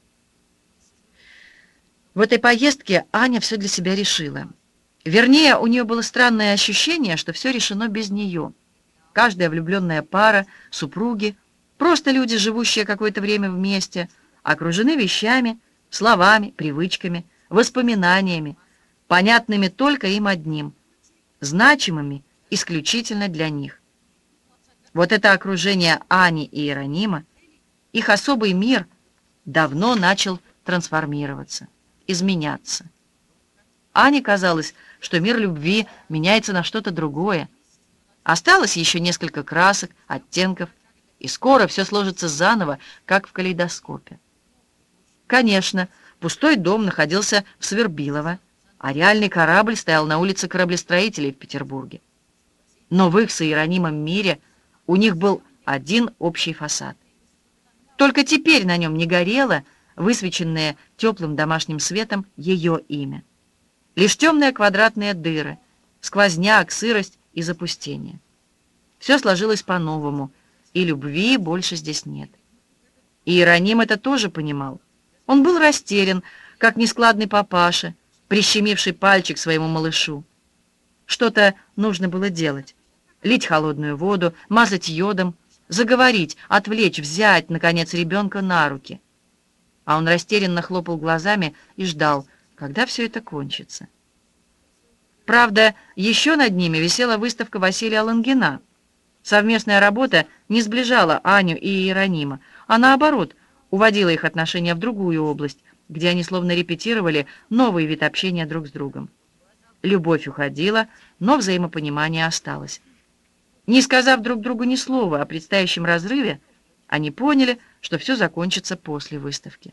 В этой поездке Аня все для себя решила. Вернее, у нее было странное ощущение, что все решено без нее. Каждая влюбленная пара, супруги, просто люди, живущие какое-то время вместе, окружены вещами, словами, привычками, воспоминаниями, понятными только им одним, значимыми исключительно для них. Вот это окружение Ани и Иеронима, их особый мир давно начал трансформироваться, изменяться. Ане казалось, что мир любви меняется на что-то другое. Осталось еще несколько красок, оттенков, и скоро все сложится заново, как в калейдоскопе. Конечно, пустой дом находился в Свербилово, а реальный корабль стоял на улице кораблестроителей в Петербурге. Но в их с Иеронимом мире у них был один общий фасад. Только теперь на нем не горело, высвеченное теплым домашним светом, ее имя. Лишь темные квадратные дыры, сквозняк, сырость и запустение. Все сложилось по-новому, и любви больше здесь нет. И Иероним это тоже понимал. Он был растерян, как нескладный папаша, прищемивший пальчик своему малышу. Что-то нужно было делать. Лить холодную воду, мазать йодом, заговорить, отвлечь, взять, наконец, ребенка на руки. А он растерянно хлопал глазами и ждал, когда все это кончится. Правда, еще над ними висела выставка Василия Лангина. Совместная работа не сближала Аню и Иеронима, а наоборот, уводила их отношения в другую область, где они словно репетировали новый вид общения друг с другом. Любовь уходила, но взаимопонимание осталось. Не сказав друг другу ни слова о предстоящем разрыве, они поняли, что все закончится после выставки.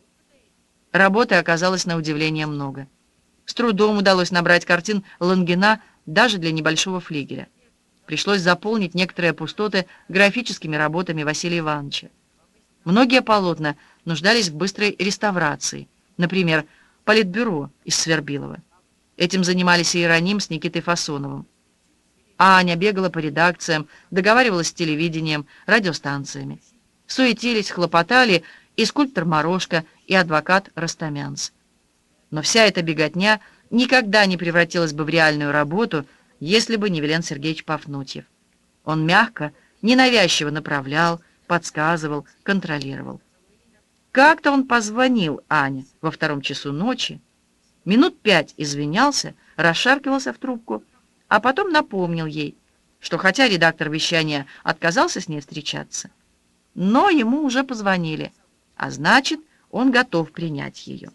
Работы оказалось на удивление много. С трудом удалось набрать картин Лангина даже для небольшого флигеля. Пришлось заполнить некоторые пустоты графическими работами Василия Ивановича. Многие полотна нуждались в быстрой реставрации, например, «Политбюро» из Свербилова. Этим занимались Иероним с Никитой Фасоновым. А Аня бегала по редакциям, договаривалась с телевидением, радиостанциями. Суетились, хлопотали и скульптор Морошко, и адвокат Ростомянц. Но вся эта беготня никогда не превратилась бы в реальную работу, если бы не Вилен Сергеевич Пафнутьев. Он мягко, ненавязчиво направлял, подсказывал, контролировал. Как-то он позвонил Ане во втором часу ночи, минут пять извинялся, расшаркивался в трубку, а потом напомнил ей, что хотя редактор вещания отказался с ней встречаться, но ему уже позвонили, а значит, он готов принять ее.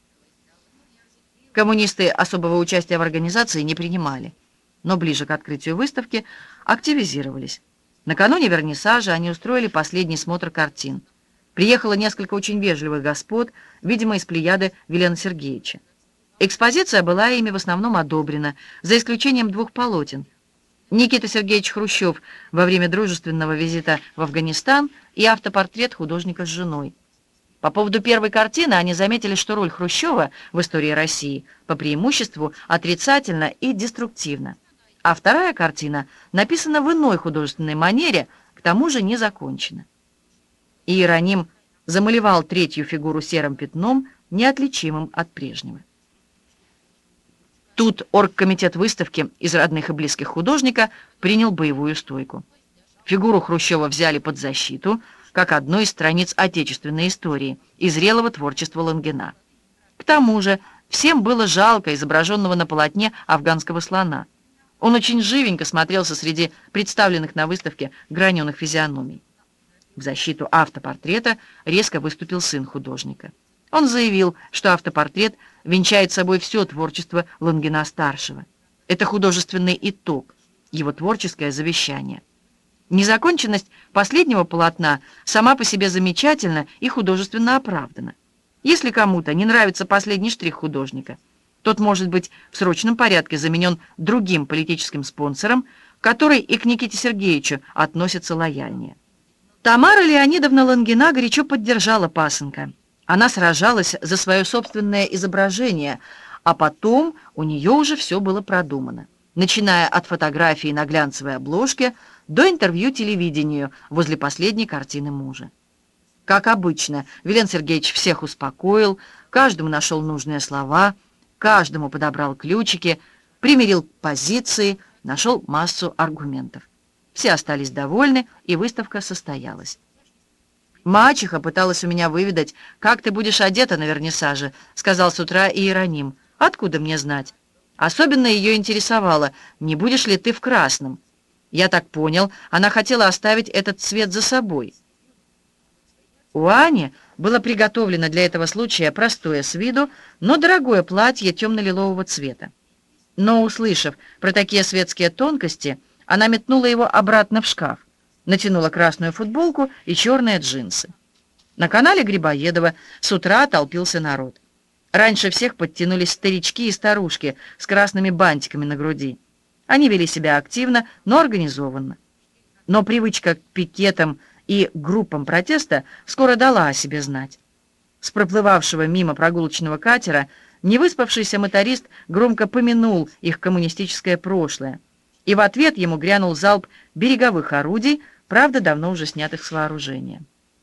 Коммунисты особого участия в организации не принимали, но ближе к открытию выставки активизировались. Накануне вернисажа они устроили последний смотр картин. Приехало несколько очень вежливых господ, видимо, из плеяды Вилена Сергеевича. Экспозиция была ими в основном одобрена, за исключением двух полотен. Никита Сергеевич Хрущев во время дружественного визита в Афганистан и автопортрет художника с женой. По поводу первой картины они заметили, что роль Хрущева в истории России по преимуществу отрицательна и деструктивна. А вторая картина написана в иной художественной манере, к тому же не закончена. Иероним замалевал третью фигуру серым пятном, неотличимым от прежнего. Тут оргкомитет выставки из родных и близких художника принял боевую стойку. Фигуру Хрущева взяли под защиту, как одну из страниц отечественной истории и зрелого творчества Лангина. К тому же всем было жалко изображенного на полотне афганского слона. Он очень живенько смотрелся среди представленных на выставке граненых физиономий. В защиту автопортрета резко выступил сын художника. Он заявил, что автопортрет венчает собой все творчество Лангина-старшего. Это художественный итог, его творческое завещание. Незаконченность последнего полотна сама по себе замечательна и художественно оправдана. Если кому-то не нравится последний штрих художника, тот может быть в срочном порядке заменен другим политическим спонсором, который и к Никите Сергеевичу относится лояльнее. Тамара Леонидовна Лангина горячо поддержала пасынка. Она сражалась за свое собственное изображение, а потом у нее уже все было продумано, начиная от фотографии на глянцевой обложке до интервью телевидению возле последней картины мужа. Как обычно, Вилен Сергеевич всех успокоил, каждому нашел нужные слова, каждому подобрал ключики, примирил позиции, нашел массу аргументов. Все остались довольны, и выставка состоялась. «Мачеха пыталась у меня выведать, как ты будешь одета на вернисаже», — сказал с утра Иероним. Откуда мне знать? Особенно ее интересовало, не будешь ли ты в красном. Я так понял, она хотела оставить этот цвет за собой. У Ани было приготовлено для этого случая простое с виду, но дорогое платье темно-лилового цвета. Но, услышав про такие светские тонкости, она метнула его обратно в шкаф, натянула красную футболку и черные джинсы. На канале Грибоедова с утра толпился народ. Раньше всех подтянулись старички и старушки с красными бантиками на груди. Они вели себя активно, но организованно. Но привычка к пикетам и группам протеста скоро дала о себе знать. С проплывавшего мимо прогулочного катера невыспавшийся моторист громко помянул их коммунистическое прошлое, и в ответ ему грянул залп береговых орудий, правда, давно уже снятых с вооружения.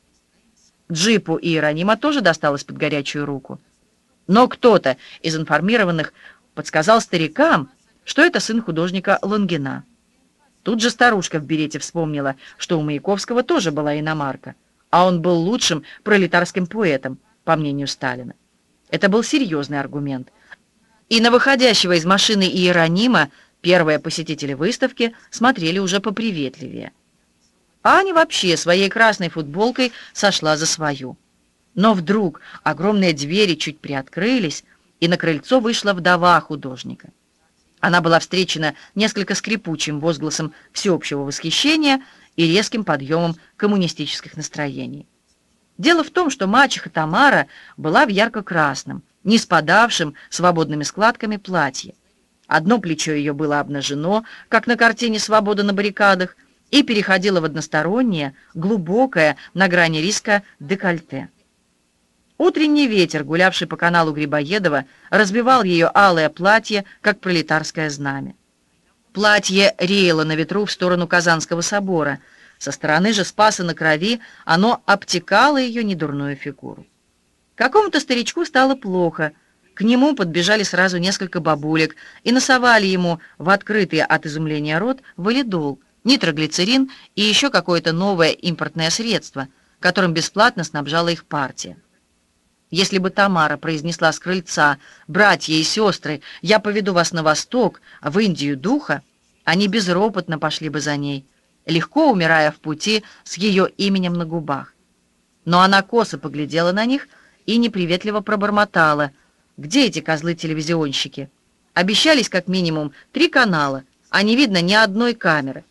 Джипу и Иеронима тоже досталось под горячую руку. Но кто-то из информированных подсказал старикам, что это сын художника Лонгина. Тут же старушка в берете вспомнила, что у Маяковского тоже была иномарка, а он был лучшим пролетарским поэтом, по мнению Сталина. Это был серьезный аргумент. И на выходящего из машины Иеронима первые посетители выставки смотрели уже поприветливее. Аня вообще своей красной футболкой сошла за свою. Но вдруг огромные двери чуть приоткрылись, и на крыльцо вышла вдова художника. Она была встречена несколько скрипучим возгласом всеобщего восхищения и резким подъемом коммунистических настроений. Дело в том, что мачеха Тамара была в ярко-красном, не спадавшем свободными складками платье. Одно плечо ее было обнажено, как на картине «Свобода на баррикадах», и переходило в одностороннее, глубокое, на грани риска, декольте. Утренний ветер, гулявший по каналу Грибоедова, разбивал ее алое платье, как пролетарское знамя. Платье реяло на ветру в сторону Казанского собора. Со стороны же Спаса на Крови оно обтекало ее недурную фигуру. Какому-то старичку стало плохо. К нему подбежали сразу несколько бабулек и насовали ему в открытый от изумления рот валидол, нитроглицерин и еще какое-то новое импортное средство, которым бесплатно снабжала их партия. Если бы Тамара произнесла с крыльца: «Братья и сестры, я поведу вас на восток, в Индию духа», они безропотно пошли бы за ней, легко умирая в пути с ее именем на губах. Но она косо поглядела на них и неприветливо пробормотала: «Где эти козлы-телевизионщики? Обещались как минимум три канала, а не видно ни одной камеры».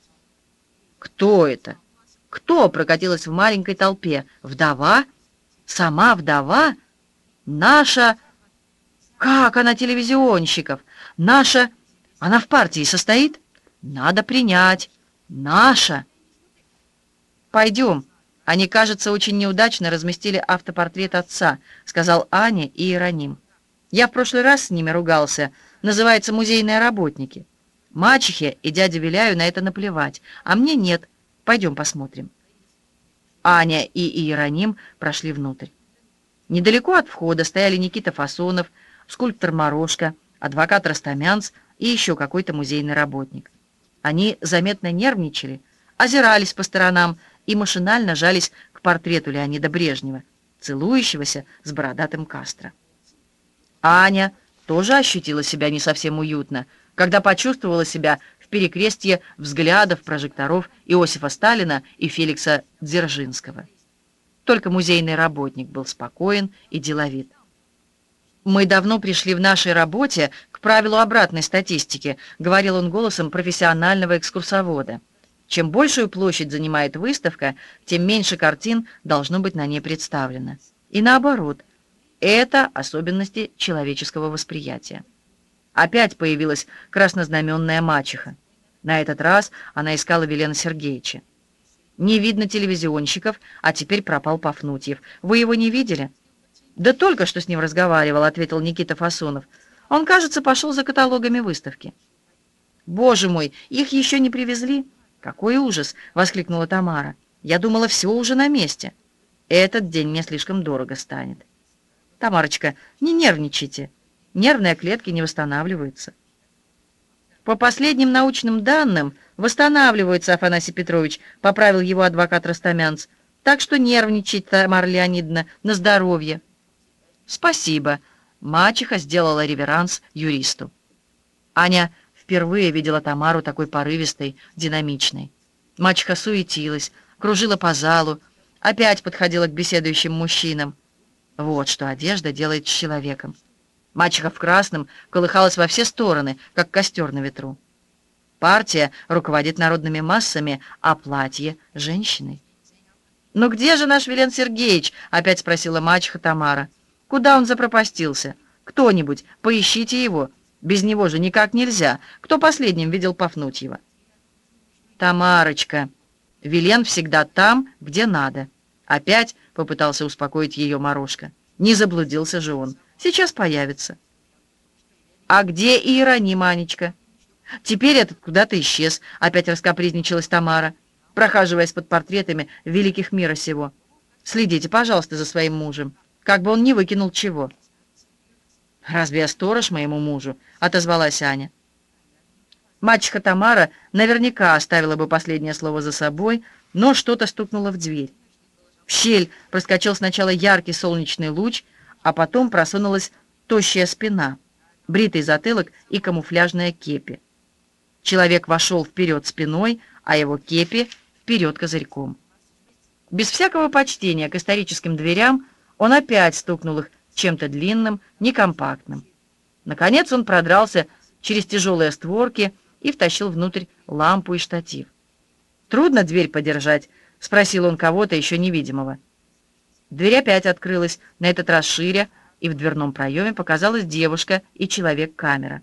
«Кто это? Кто?» — прокатилась в маленькой толпе. «Вдова? Сама вдова? Наша? Как она телевизионщиков? Наша? Она в партии состоит? Надо принять. Наша!» «Пойдем. Они, кажется, очень неудачно разместили автопортрет отца», — сказал Аня и Иероним. «Я в прошлый раз с ними ругался. Называется «Музейные работники». Мачехе и дяде Виляю на это наплевать, а мне нет. Пойдем посмотрим». Аня и Иероним прошли внутрь. Недалеко от входа стояли Никита Фасонов, скульптор Морошко, адвокат Растамянц и еще какой-то музейный работник. Они заметно нервничали, озирались по сторонам и машинально жались к портрету Леонида Брежнева, целующегося с бородатым Кастро. Аня тоже ощутила себя не совсем уютно, когда почувствовала себя в перекрестье взглядов прожекторов Иосифа Сталина и Феликса Дзержинского. Только музейный работник был спокоен и деловит. «Мы давно пришли в нашей работе к правилу обратной статистики», — говорил он голосом профессионального экскурсовода. «Чем большую площадь занимает выставка, тем меньше картин должно быть на ней представлено. И наоборот, это особенности человеческого восприятия». Опять появилась краснознаменная мачеха. На этот раз она искала Велена Сергеевича. «Не видно телевизионщиков, а теперь пропал Пафнутьев. Вы его не видели?» «Да только что с ним разговаривал», — ответил Никита Фасонов. «Он, кажется, пошел за каталогами выставки». «Боже мой, их еще не привезли?» «Какой ужас!» — воскликнула Тамара. «Я думала, все уже на месте. Этот день мне слишком дорого станет». «Тамарочка, не нервничайте. Нервные клетки не восстанавливаются». «По последним научным данным восстанавливаются, Афанасий Петрович», — поправил его адвокат Растамянц. «Так что нервничать, Тамара Леонидовна, на здоровье». «Спасибо. Мачеха сделала реверанс юристу. Аня впервые видела Тамару такой порывистой, динамичной. Мачеха суетилась, кружила по залу, опять подходила к беседующим мужчинам. Вот что одежда делает с человеком. Мачеха в красном колыхалась во все стороны, как костер на ветру. Партия руководит народными массами, а платье — женщиной. «Ну где же наш Вилен Сергеевич?» — опять спросила мачеха Тамара. «Куда он запропастился? Кто-нибудь, поищите его. Без него же никак нельзя. Кто последним видел Пафнутьева?» «Тамарочка, Вилен всегда там, где надо». Опять попытался успокоить ее Морошка. Не заблудился же он. Сейчас появится. «А где Иероним, Анечка?» «Теперь этот куда-то исчез», — опять раскапризничалась Тамара, прохаживаясь под портретами великих мира сего. «Следите, пожалуйста, за своим мужем, как бы он не выкинул чего». «Разве я сторож моему мужу?» — отозвалась Аня. Мачеха Тамара наверняка оставила бы последнее слово за собой, но что-то стукнуло в дверь. В щель проскочил сначала яркий солнечный луч, а потом просунулась тощая спина, бритый затылок и камуфляжная кепи. Человек вошел вперед спиной, а его кепи вперед козырьком. Без всякого почтения к историческим дверям он опять стукнул их чем-то длинным, некомпактным. Наконец он продрался через тяжелые створки и втащил внутрь лампу и штатив. «Трудно дверь подержать?» — спросил он кого-то еще невидимого. Дверь опять открылась, на этот раз шире, и в дверном проеме показалась девушка и человек-камера.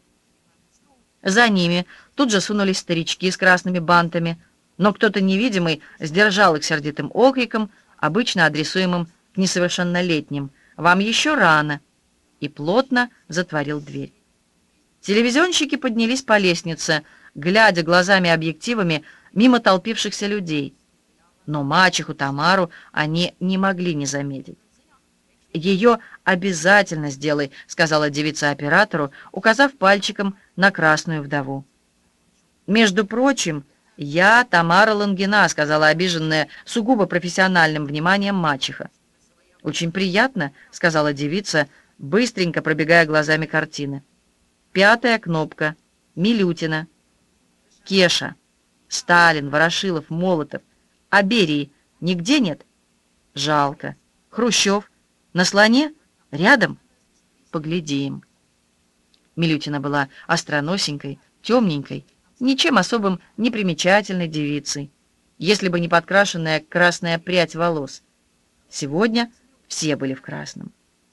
За ними тут же сунулись старички с красными бантами, но кто-то невидимый сдержал их сердитым окриком, обычно адресуемым к несовершеннолетним: «Вам еще рано!» и плотно затворил дверь. Телевизионщики поднялись по лестнице, глядя глазами-объективами мимо толпившихся людей. Но мачеху Тамару они не могли не заметить. «Ее обязательно сделай», — сказала девица оператору, указав пальчиком на красную вдову. «Между прочим, я Тамара Лангина», — сказала обиженная сугубо профессиональным вниманием мачеха. «Очень приятно», — сказала девица, быстренько пробегая глазами картины. «Пятая кнопка. Милютина. Кеша. Сталин, Ворошилов, Молотов. А Берии нигде нет? Жалко. Хрущев. На слоне? Рядом? Поглядим». Милютина была остроносенькой, темненькой, ничем особым не примечательной девицей, если бы не подкрашенная красная прядь волос. Сегодня все были в красном.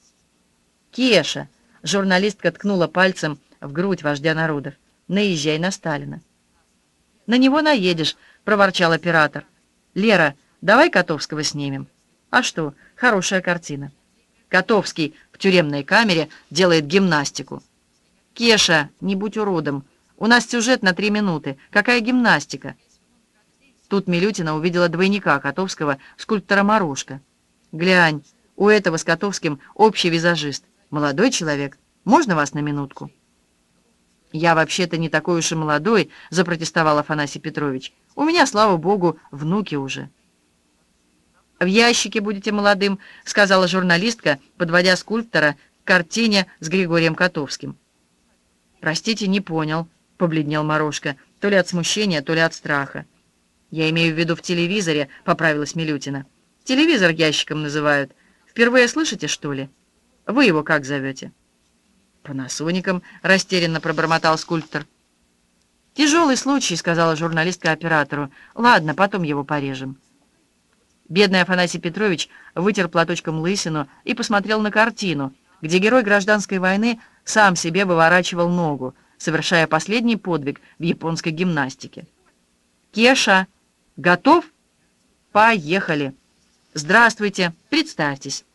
«Кеша!» — журналистка ткнула пальцем в грудь вождя народов. «Наезжай на Сталина». «На него наедешь», — проворчал оператор. «Лера, давай Котовского снимем». «А что, хорошая картина». Котовский в тюремной камере делает гимнастику. «Кеша, не будь уродом. У нас сюжет на три минуты. Какая гимнастика?» Тут Милютина увидела двойника Котовского, скульптора Морошка. «Глянь, у этого с Котовским общий визажист. Молодой человек. Можно вас на минутку?» «Я вообще-то не такой уж и молодой», — запротестовал Афанасий Петрович. «У меня, слава богу, внуки уже». «В ящике будете молодым», — сказала журналистка, подводя скульптора к картине с Григорием Котовским. «Простите, не понял», — побледнел Морошка, то ли от смущения, то ли от страха. «Я имею в виду в телевизоре», — поправилась Милютина. «Телевизор ящиком называют. Впервые слышите, что ли? Вы его как зовете?» «Панасоником», — растерянно пробормотал скульптор. «Тяжелый случай», — сказала журналистка оператору. «Ладно, потом его порежем». Бедный Афанасий Петрович вытер платочком лысину и посмотрел на картину, где герой гражданской войны сам себе выворачивал ногу, совершая последний подвиг в японской гимнастике. «Кеша, готов? Поехали! Здравствуйте, представьтесь!»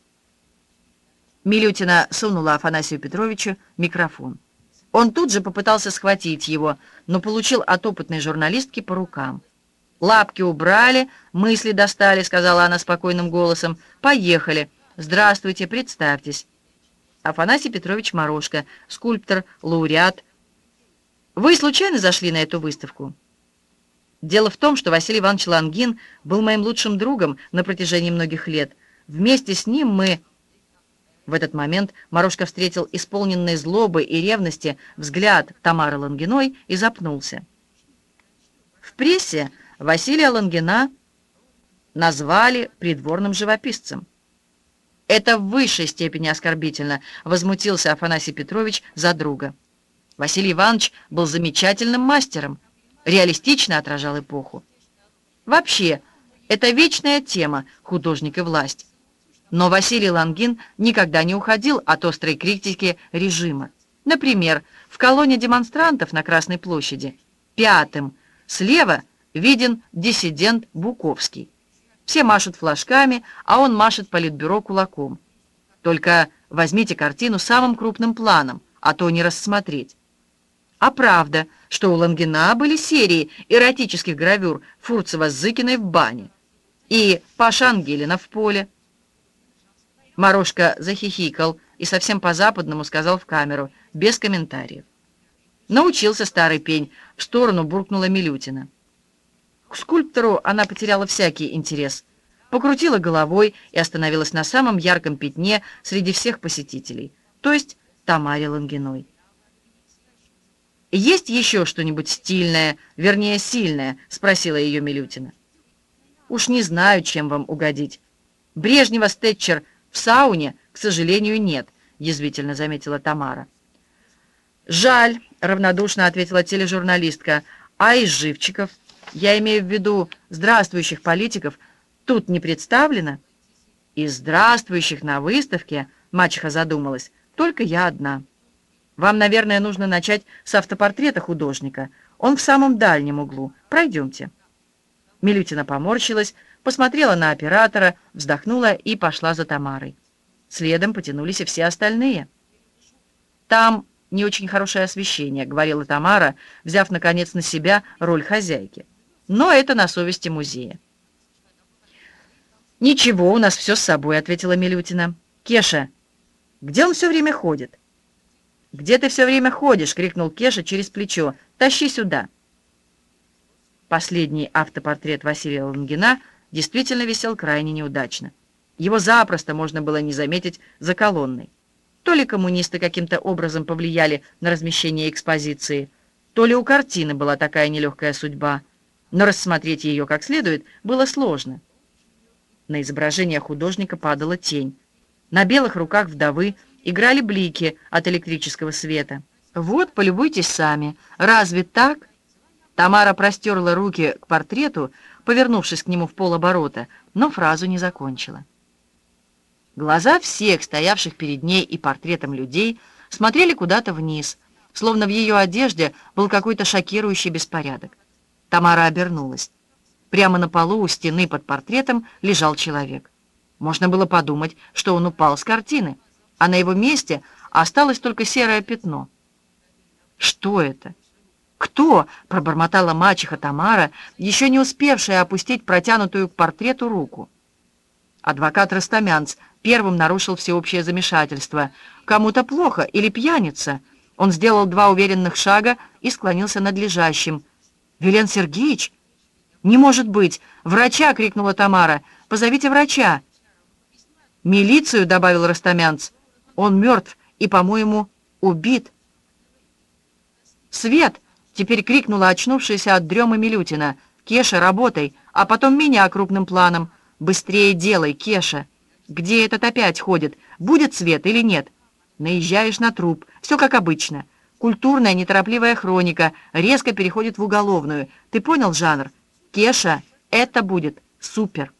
Милютина сунула Афанасию Петровичу микрофон. Он тут же попытался схватить его, но получил от опытной журналистки по рукам. «Лапки убрали, мысли достали», — сказала она спокойным голосом. «Поехали. Здравствуйте, представьтесь». Афанасий Петрович Морошка, скульптор, лауреат. «Вы случайно зашли на эту выставку?» «Дело в том, что Василий Иванович Лангин был моим лучшим другом на протяжении многих лет. Вместе с ним мы...» В этот момент Морошка встретил исполненный злобы и ревности взгляд Тамары Лангиной и запнулся. В прессе Василия Лангина назвали придворным живописцем. «Это в высшей степени оскорбительно», — возмутился Афанасий Петрович за друга. Василий Иванович был замечательным мастером, реалистично отражал эпоху. Вообще, это вечная тема — художник и власть. Но Василий Лангин никогда не уходил от острой критики режима. Например, в колонне демонстрантов на Красной площади пятым слева виден диссидент Буковский. Все машут флажками, а он машет политбюро кулаком. Только возьмите картину самым крупным планом, а то не рассмотреть. А правда, что у Лангина были серии эротических гравюр Фурцева с Зыкиной в бане и Паша Ангелина в поле. Морошка захихикал и совсем по-западному сказал в камеру, без комментариев. Научился старый пень, в сторону буркнула Милютина. К скульптору она потеряла всякий интерес, покрутила головой и остановилась на самом ярком пятне среди всех посетителей, то есть Тамаре Лангиной. «Есть еще что-нибудь стильное, вернее, сильное?» — спросила ее Милютина. «Уж не знаю, чем вам угодить. Брежнева с Тэтчер в сауне, к сожалению, нет», — язвительно заметила Тамара. «Жаль», — равнодушно ответила тележурналистка, «а из живчиков, я имею в виду здравствующих политиков, тут не представлено?» «Из здравствующих на выставке», — мачеха задумалась, — «только я одна. Вам, наверное, нужно начать с автопортрета художника. Он в самом дальнем углу. Пройдемте». Милютина поморщилась, посмотрела на оператора, вздохнула и пошла за Тамарой. Следом потянулись и все остальные. «Там не очень хорошее освещение», — говорила Тамара, взяв, наконец, на себя роль хозяйки. «Но это на совести музея». «Ничего, у нас все с собой», — ответила Милютина. «Кеша, где он все время ходит?» «Где ты все время ходишь?» — крикнул Кеша через плечо. «Тащи сюда». Последний автопортрет Василия Лангина действительно висел крайне неудачно. Его запросто можно было не заметить за колонной. То ли коммунисты каким-то образом повлияли на размещение экспозиции, то ли у картины была такая нелегкая судьба, но рассмотреть ее как следует было сложно. На изображение художника падала тень. На белых руках вдовы играли блики от электрического света. «Вот, полюбуйтесь сами. Разве так?» Тамара простерла руки к портрету, повернувшись к нему в полоборота, но фразу не закончила. Глаза всех, стоявших перед ней и портретом людей, смотрели куда-то вниз, словно в ее одежде был какой-то шокирующий беспорядок. Тамара обернулась. Прямо на полу у стены под портретом лежал человек. Можно было подумать, что он упал с картины, а на его месте осталось только серое пятно. «Что это? Кто?» — пробормотала мачеха Тамара, еще не успевшая опустить протянутую к портрету руку. Адвокат Ростомянц первым нарушил всеобщее замешательство. «Кому-то плохо или пьяница?» Он сделал два уверенных шага и склонился над лежащим. «Вилен Сергеевич?» «Не может быть! Врача!» — крикнула Тамара. «Позовите врача!» «Милицию!» — добавил Ростомянц. «Он мертв и, по-моему, убит». «Свет!» — теперь крикнула очнувшаяся от дремы Милютина. «Кеша, работай, а потом меня крупным планом. Быстрее делай, Кеша! Где этот опять ходит? Будет свет или нет? Наезжаешь на труп, все как обычно. Культурная, неторопливая хроника резко переходит в уголовную. Ты понял жанр? Кеша, это будет супер!»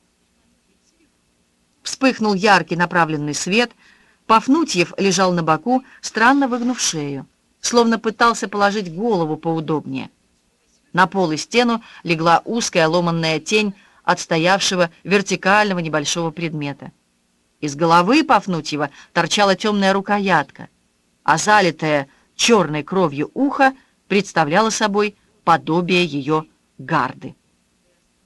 Вспыхнул яркий направленный свет. Пафнутьев лежал на боку, странно выгнув шею, словно пытался положить голову поудобнее. На пол и стену легла узкая ломанная тень от стоявшего вертикального небольшого предмета. Из головы Пафнутьева торчала темная рукоятка, а залитое черной кровью ухо представляло собой подобие ее гарды.